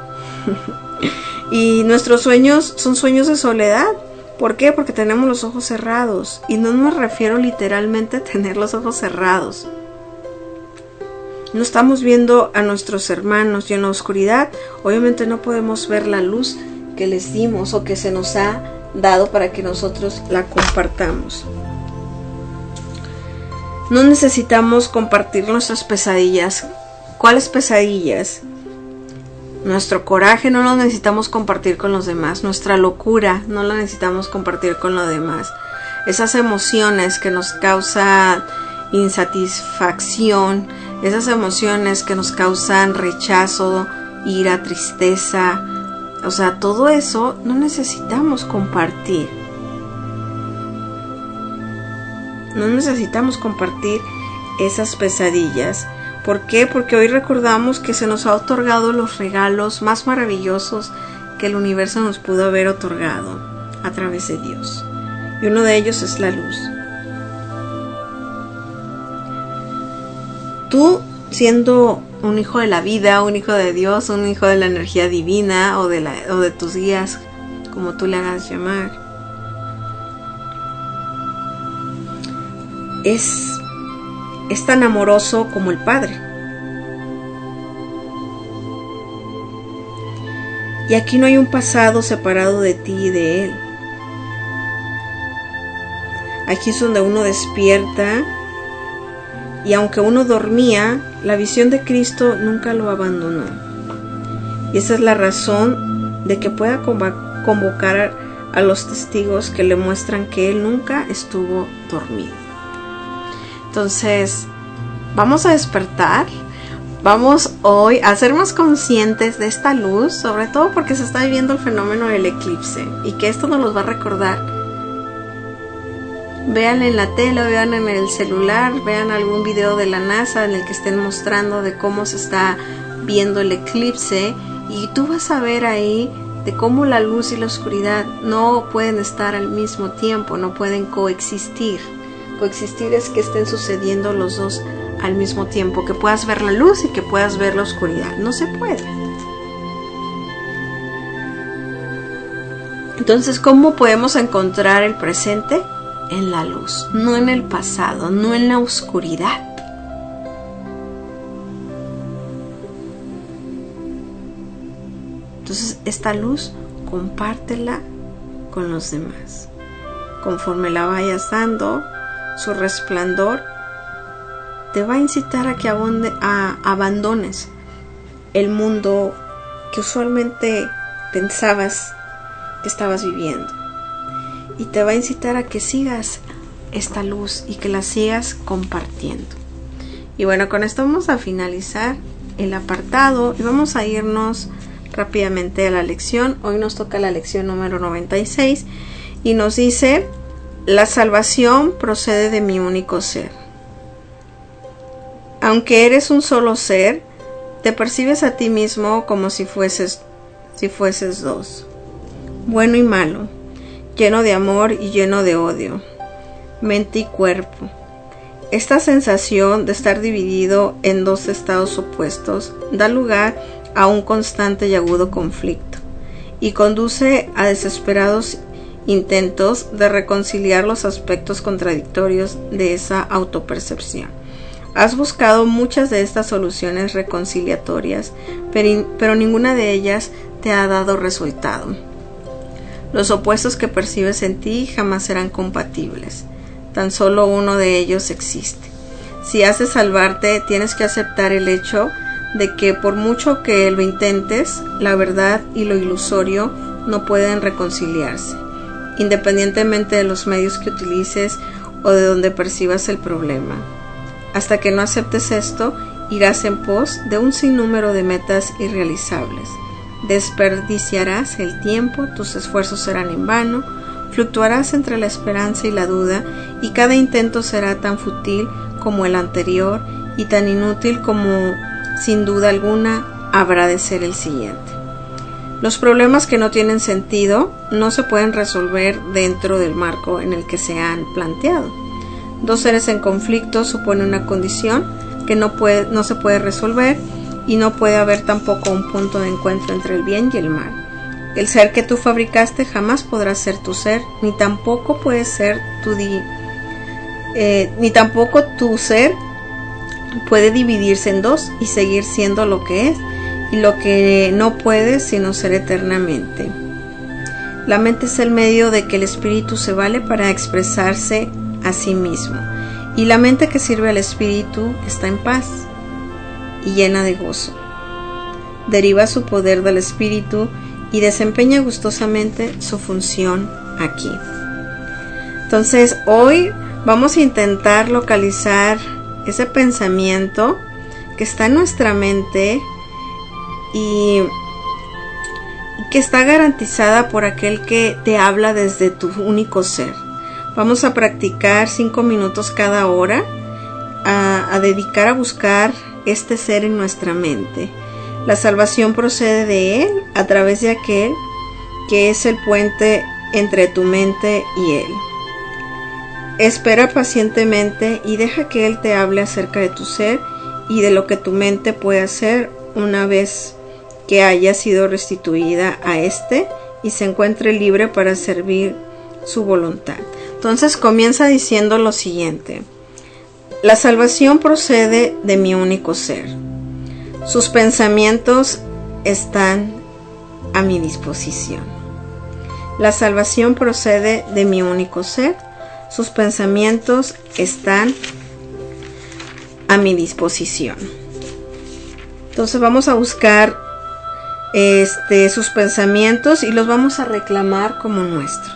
Y nuestros sueños son sueños de soledad. ¿Por qué? Porque tenemos los ojos cerrados. Y no me refiero literalmente a tener los ojos cerrados. No estamos viendo a nuestros hermanos, y en la oscuridad obviamente no podemos ver la luz que les dimos o que se nos ha dado para que nosotros la compartamos. No necesitamos compartir nuestras pesadillas. ¿Cuáles pesadillas? Nuestro coraje no lo necesitamos compartir con los demás. Nuestra locura no la necesitamos compartir con los demás. Esas emociones que nos causan insatisfacción, esas emociones que nos causan rechazo, ira, tristeza, o sea, todo eso no necesitamos compartir. No necesitamos compartir esas pesadillas. ¿Por qué? Porque hoy recordamos que se nos ha otorgado los regalos más maravillosos que el universo nos pudo haber otorgado a través de Dios. Y uno de ellos es la luz. Tú, siendo un hijo de la vida, un hijo de Dios, un hijo de la energía divina o de, la, o de tus guías, como tú le hagas llamar, es... es tan amoroso como el Padre. Y aquí no hay un pasado separado de ti y de Él. Aquí es donde uno despierta, y aunque uno dormía, la visión de Cristo nunca lo abandonó. Y esa es la razón de que pueda convocar a los testigos que le muestran que Él nunca estuvo dormido. Entonces, vamos a despertar, vamos hoy a ser más conscientes de esta luz, sobre todo porque se está viviendo el fenómeno del eclipse, y que esto nos los va a recordar Vean en la tele, vean en el celular, vean algún video de la NASA en el que estén mostrando de cómo se está viendo el eclipse, y tú vas a ver ahí de cómo la luz y la oscuridad no pueden estar al mismo tiempo, no pueden coexistir. Coexistir es que estén sucediendo los dos al mismo tiempo, que puedas ver la luz y que puedas ver la oscuridad. No se puede. Entonces, ¿cómo podemos encontrar el presente? En la luz, no en el pasado, no en la oscuridad. Entonces, esta luz, compártela con los demás. Conforme la vayas dando, su resplandor te va a incitar a que abonde, a, abandones el mundo que usualmente pensabas que estabas viviendo, y te va a incitar a que sigas esta luz y que la sigas compartiendo. Y bueno, con esto vamos a finalizar el apartado y vamos a irnos rápidamente a la lección. Hoy nos toca la lección número noventa y seis y nos dice: la salvación procede de mi único ser. Aunque eres un solo ser, te percibes a ti mismo como si fueses, si fueses dos, bueno y malo, lleno de amor y lleno de odio, mente y cuerpo. Esta sensación de estar dividido en dos estados opuestos da lugar a un constante y agudo conflicto y conduce a desesperados intentos de reconciliar los aspectos contradictorios de esa autopercepción. Has buscado muchas de estas soluciones reconciliatorias, pero, pero ninguna de ellas te ha dado resultado. Los opuestos que percibes en ti jamás serán compatibles. Tan solo uno de ellos existe. Si has de salvarte, tienes que aceptar el hecho de que por mucho que lo intentes, la verdad y lo ilusorio no pueden reconciliarse, independientemente de los medios que utilices o de donde percibas el problema. Hasta que no aceptes esto, irás en pos de un sinnúmero de metas irrealizables. Desperdiciarás el tiempo, tus esfuerzos serán en vano, fluctuarás entre la esperanza y la duda, y cada intento será tan fútil como el anterior y tan inútil como, sin duda alguna, habrá de ser el siguiente. Los problemas que no tienen sentido no se pueden resolver dentro del marco en el que se han planteado. Dos seres en conflicto supone una condición que no puede, no se puede resolver, y no puede haber tampoco un punto de encuentro entre el bien y el mal. El ser que tú fabricaste jamás podrá ser tu ser, ni tampoco puede ser tu di, eh, ni tampoco tu ser puede dividirse en dos y seguir siendo lo que es y lo que no puede sino ser eternamente. La mente es el medio de que el espíritu se vale para expresarse a sí mismo, y la mente que sirve al espíritu está en paz y llena de gozo. Deriva su poder del espíritu y desempeña gustosamente su función aquí. Entonces, hoy vamos a intentar localizar ese pensamiento que está en nuestra mente y que está garantizada por aquel que te habla desde tu único ser. Vamos a practicar cinco minutos cada hora a, a dedicar a buscar este ser en nuestra mente. La salvación procede de él a través de aquel que es el puente entre tu mente y él. Espera pacientemente y deja que él te hable acerca de tu ser y de lo que tu mente puede hacer una vez que haya sido restituida a éste y se encuentre libre para servir su voluntad. Entonces comienza diciendo lo siguiente: la salvación procede de mi único ser. Sus pensamientos están a mi disposición. La salvación procede de mi único ser. Sus pensamientos están a mi disposición. Entonces vamos a buscar este, sus pensamientos y los vamos a reclamar como nuestros.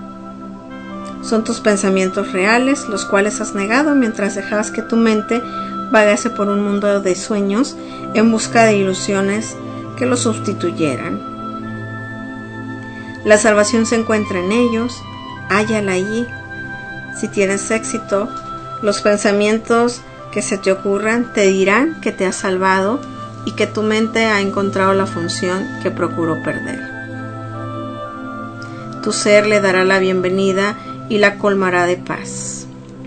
Son tus pensamientos reales, los cuales has negado mientras dejabas que tu mente vagase por un mundo de sueños en busca de ilusiones que los sustituyeran. La salvación se encuentra en ellos, hállala allí. Si tienes éxito, los pensamientos que se te ocurran te dirán que te has salvado y que tu mente ha encontrado la función que procuró perder. Tu ser le dará la bienvenida y la colmará de paz.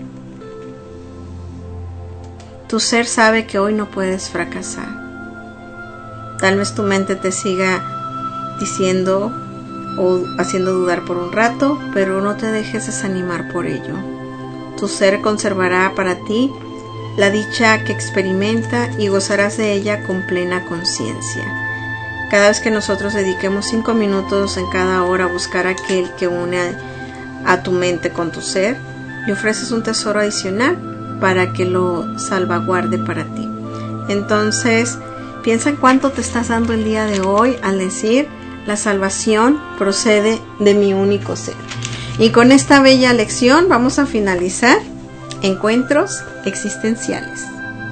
Tu ser sabe que hoy no puedes fracasar. Tal vez tu mente te siga diciendo o haciendo dudar por un rato, pero no te dejes desanimar por ello. Tu ser conservará para ti la dicha que experimenta y gozarás de ella con plena conciencia. Cada vez que nosotros dediquemos cinco minutos en cada hora a buscar aquel que une a, a tu mente con tu ser, le ofreces un tesoro adicional para que lo salvaguarde para ti. Entonces, piensa en cuánto te estás dando el día de hoy al decir: la salvación procede de mi único ser. Y con esta bella lección vamos a finalizar Encuentros Existenciales.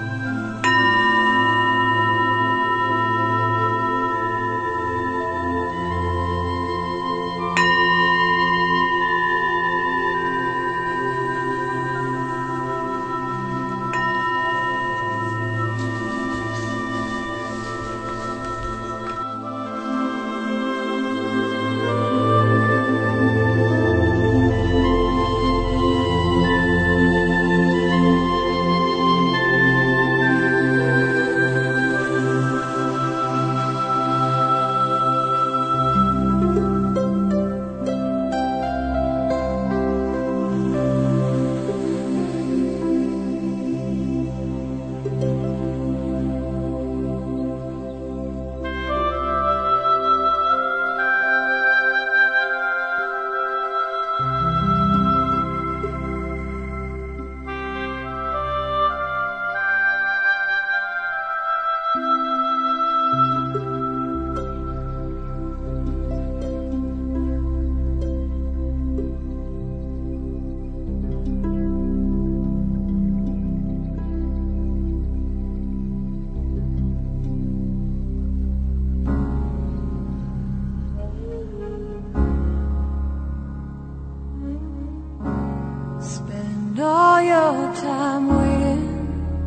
All your time waiting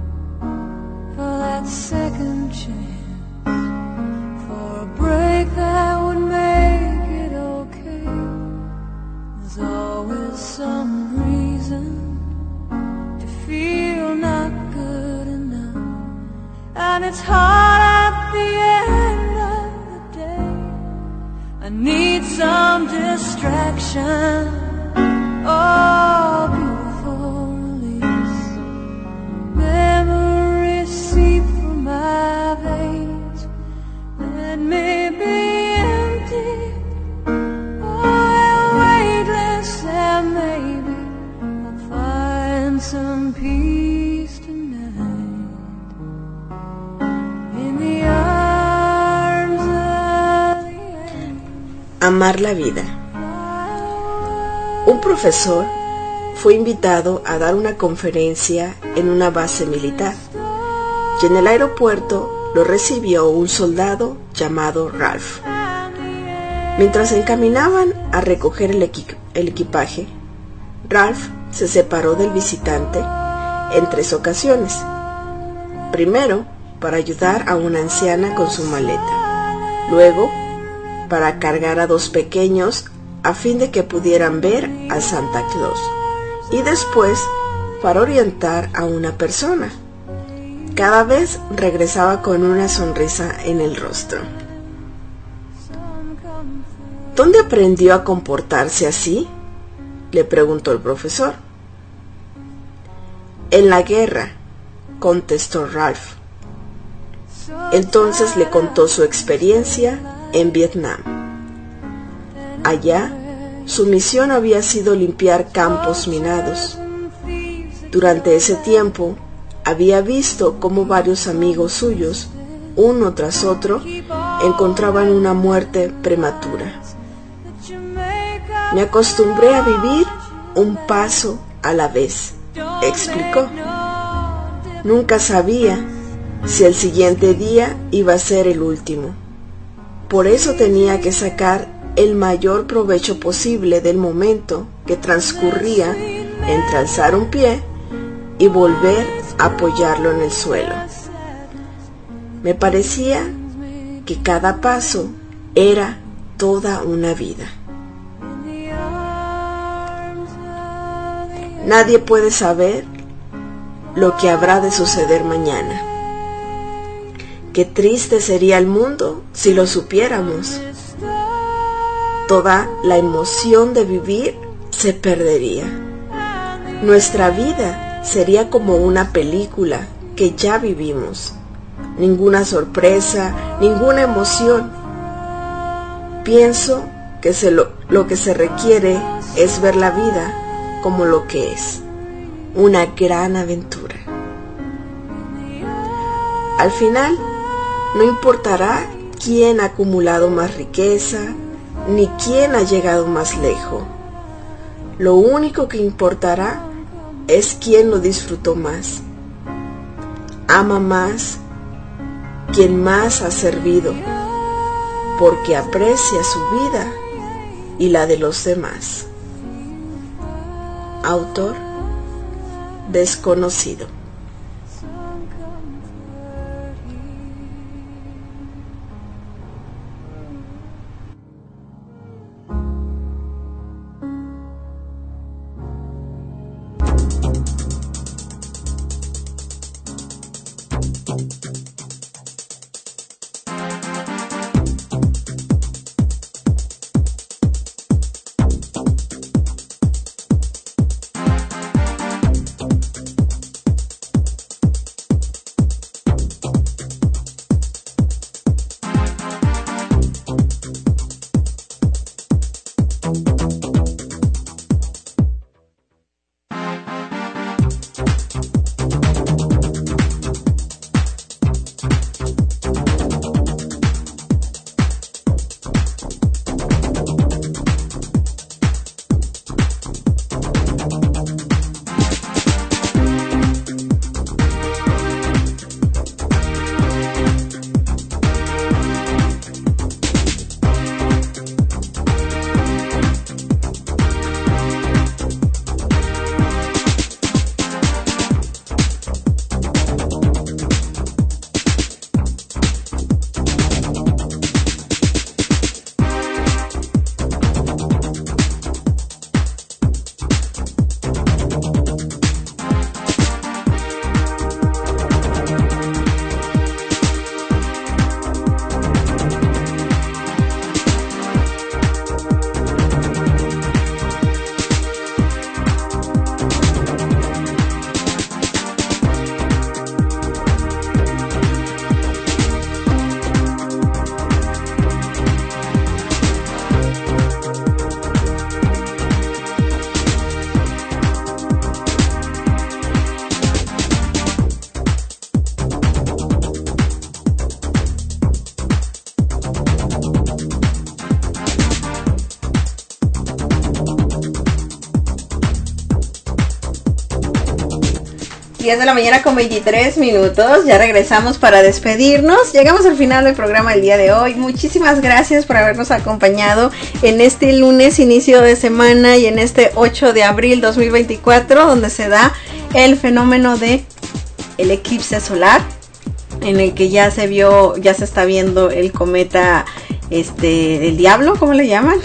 for that second chance, for a break that would make it okay. There's always some reason to feel not good enough, and it's hard at the end of the day. I need some distraction. Oh, beautiful release. Memories seep from my veins. Let me be empty. Oh, weightless, and maybe I'll find some peace tonight in the arms of the end. Amar la vida. Un profesor fue invitado a dar una conferencia en una base militar y en el aeropuerto lo recibió un soldado llamado Ralph. Mientras se encaminaban a recoger el, equi- el equipaje, Ralph se separó del visitante en tres ocasiones. Primero, para ayudar a una anciana con su maleta. Luego, para cargar a dos pequeños a fin de que pudieran ver a Santa Claus, y después para orientar a una persona. Cada vez regresaba con una sonrisa en el rostro. ¿Dónde aprendió a comportarse así?, le preguntó el profesor. En la guerra, contestó Ralph. Entonces le contó su experiencia en Vietnam. Allá, su misión había sido limpiar campos minados. Durante ese tiempo, había visto cómo varios amigos suyos, uno tras otro, encontraban una muerte prematura. Me acostumbré a vivir un paso a la vez, explicó. Nunca sabía si el siguiente día iba a ser el último. Por eso tenía que sacar el mayor provecho posible del momento que transcurría entre alzar un pie y volver a apoyarlo en el suelo. Me parecía que cada paso era toda una vida. Nadie puede saber lo que habrá de suceder mañana. Qué triste sería el mundo si lo supiéramos. Toda la emoción de vivir se perdería. Nuestra vida sería como una película que ya vivimos. Ninguna sorpresa, ninguna emoción. Pienso que se lo, lo que se requiere es ver la vida como lo que es, una gran aventura. Al final, no importará quién ha acumulado más riqueza, ni quién ha llegado más lejos. Lo único que importará es quién lo disfrutó más, ama más, quien más ha servido, porque aprecia su vida y la de los demás. Autor desconocido. diez de la mañana con veintitrés minutos, ya regresamos para despedirnos. Llegamos al final del programa del día de hoy. Muchísimas gracias por habernos acompañado en este lunes, inicio de semana, y en este ocho de abril dos mil veinticuatro, donde se da el fenómeno de el eclipse solar, en el que ya se vio, ya se está viendo el cometa este del diablo, ¿cómo le llaman?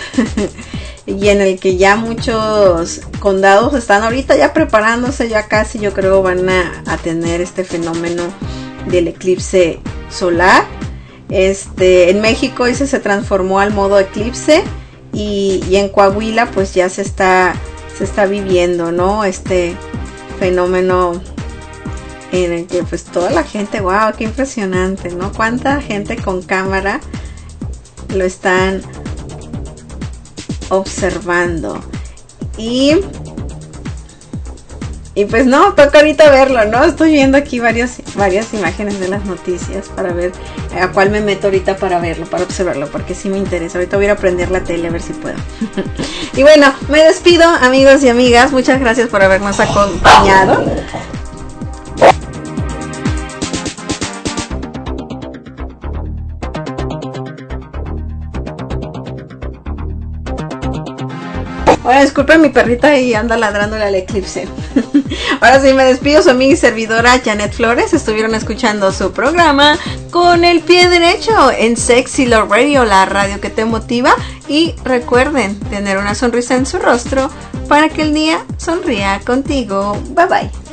Y en el que ya muchos condados están ahorita ya preparándose, ya casi yo creo van a, a tener este fenómeno del eclipse solar. Este, en México ese se transformó al modo eclipse, y, y en Coahuila pues ya se está, se está viviendo, ¿no? Este fenómeno en el que pues toda la gente, wow, qué impresionante, ¿no? Cuánta gente con cámara lo están observando. Y y pues no, toca ahorita verlo, ¿no? Estoy viendo aquí varias, varias imágenes de las noticias para ver a cuál me meto ahorita para verlo, para observarlo, porque sí me interesa. Ahorita voy a ir a prender la tele a ver si puedo. Y bueno, me despido, amigos y amigas. Muchas gracias por habernos acompañado. Ahora disculpen, mi perrita y anda ladrándole al eclipse. Ahora sí me despido, su amiga y servidora Janet Flores. Estuvieron escuchando su programa Con el Pie Derecho en Sexy Love Radio, la radio que te motiva. Y recuerden tener una sonrisa en su rostro para que el día sonría contigo. Bye bye.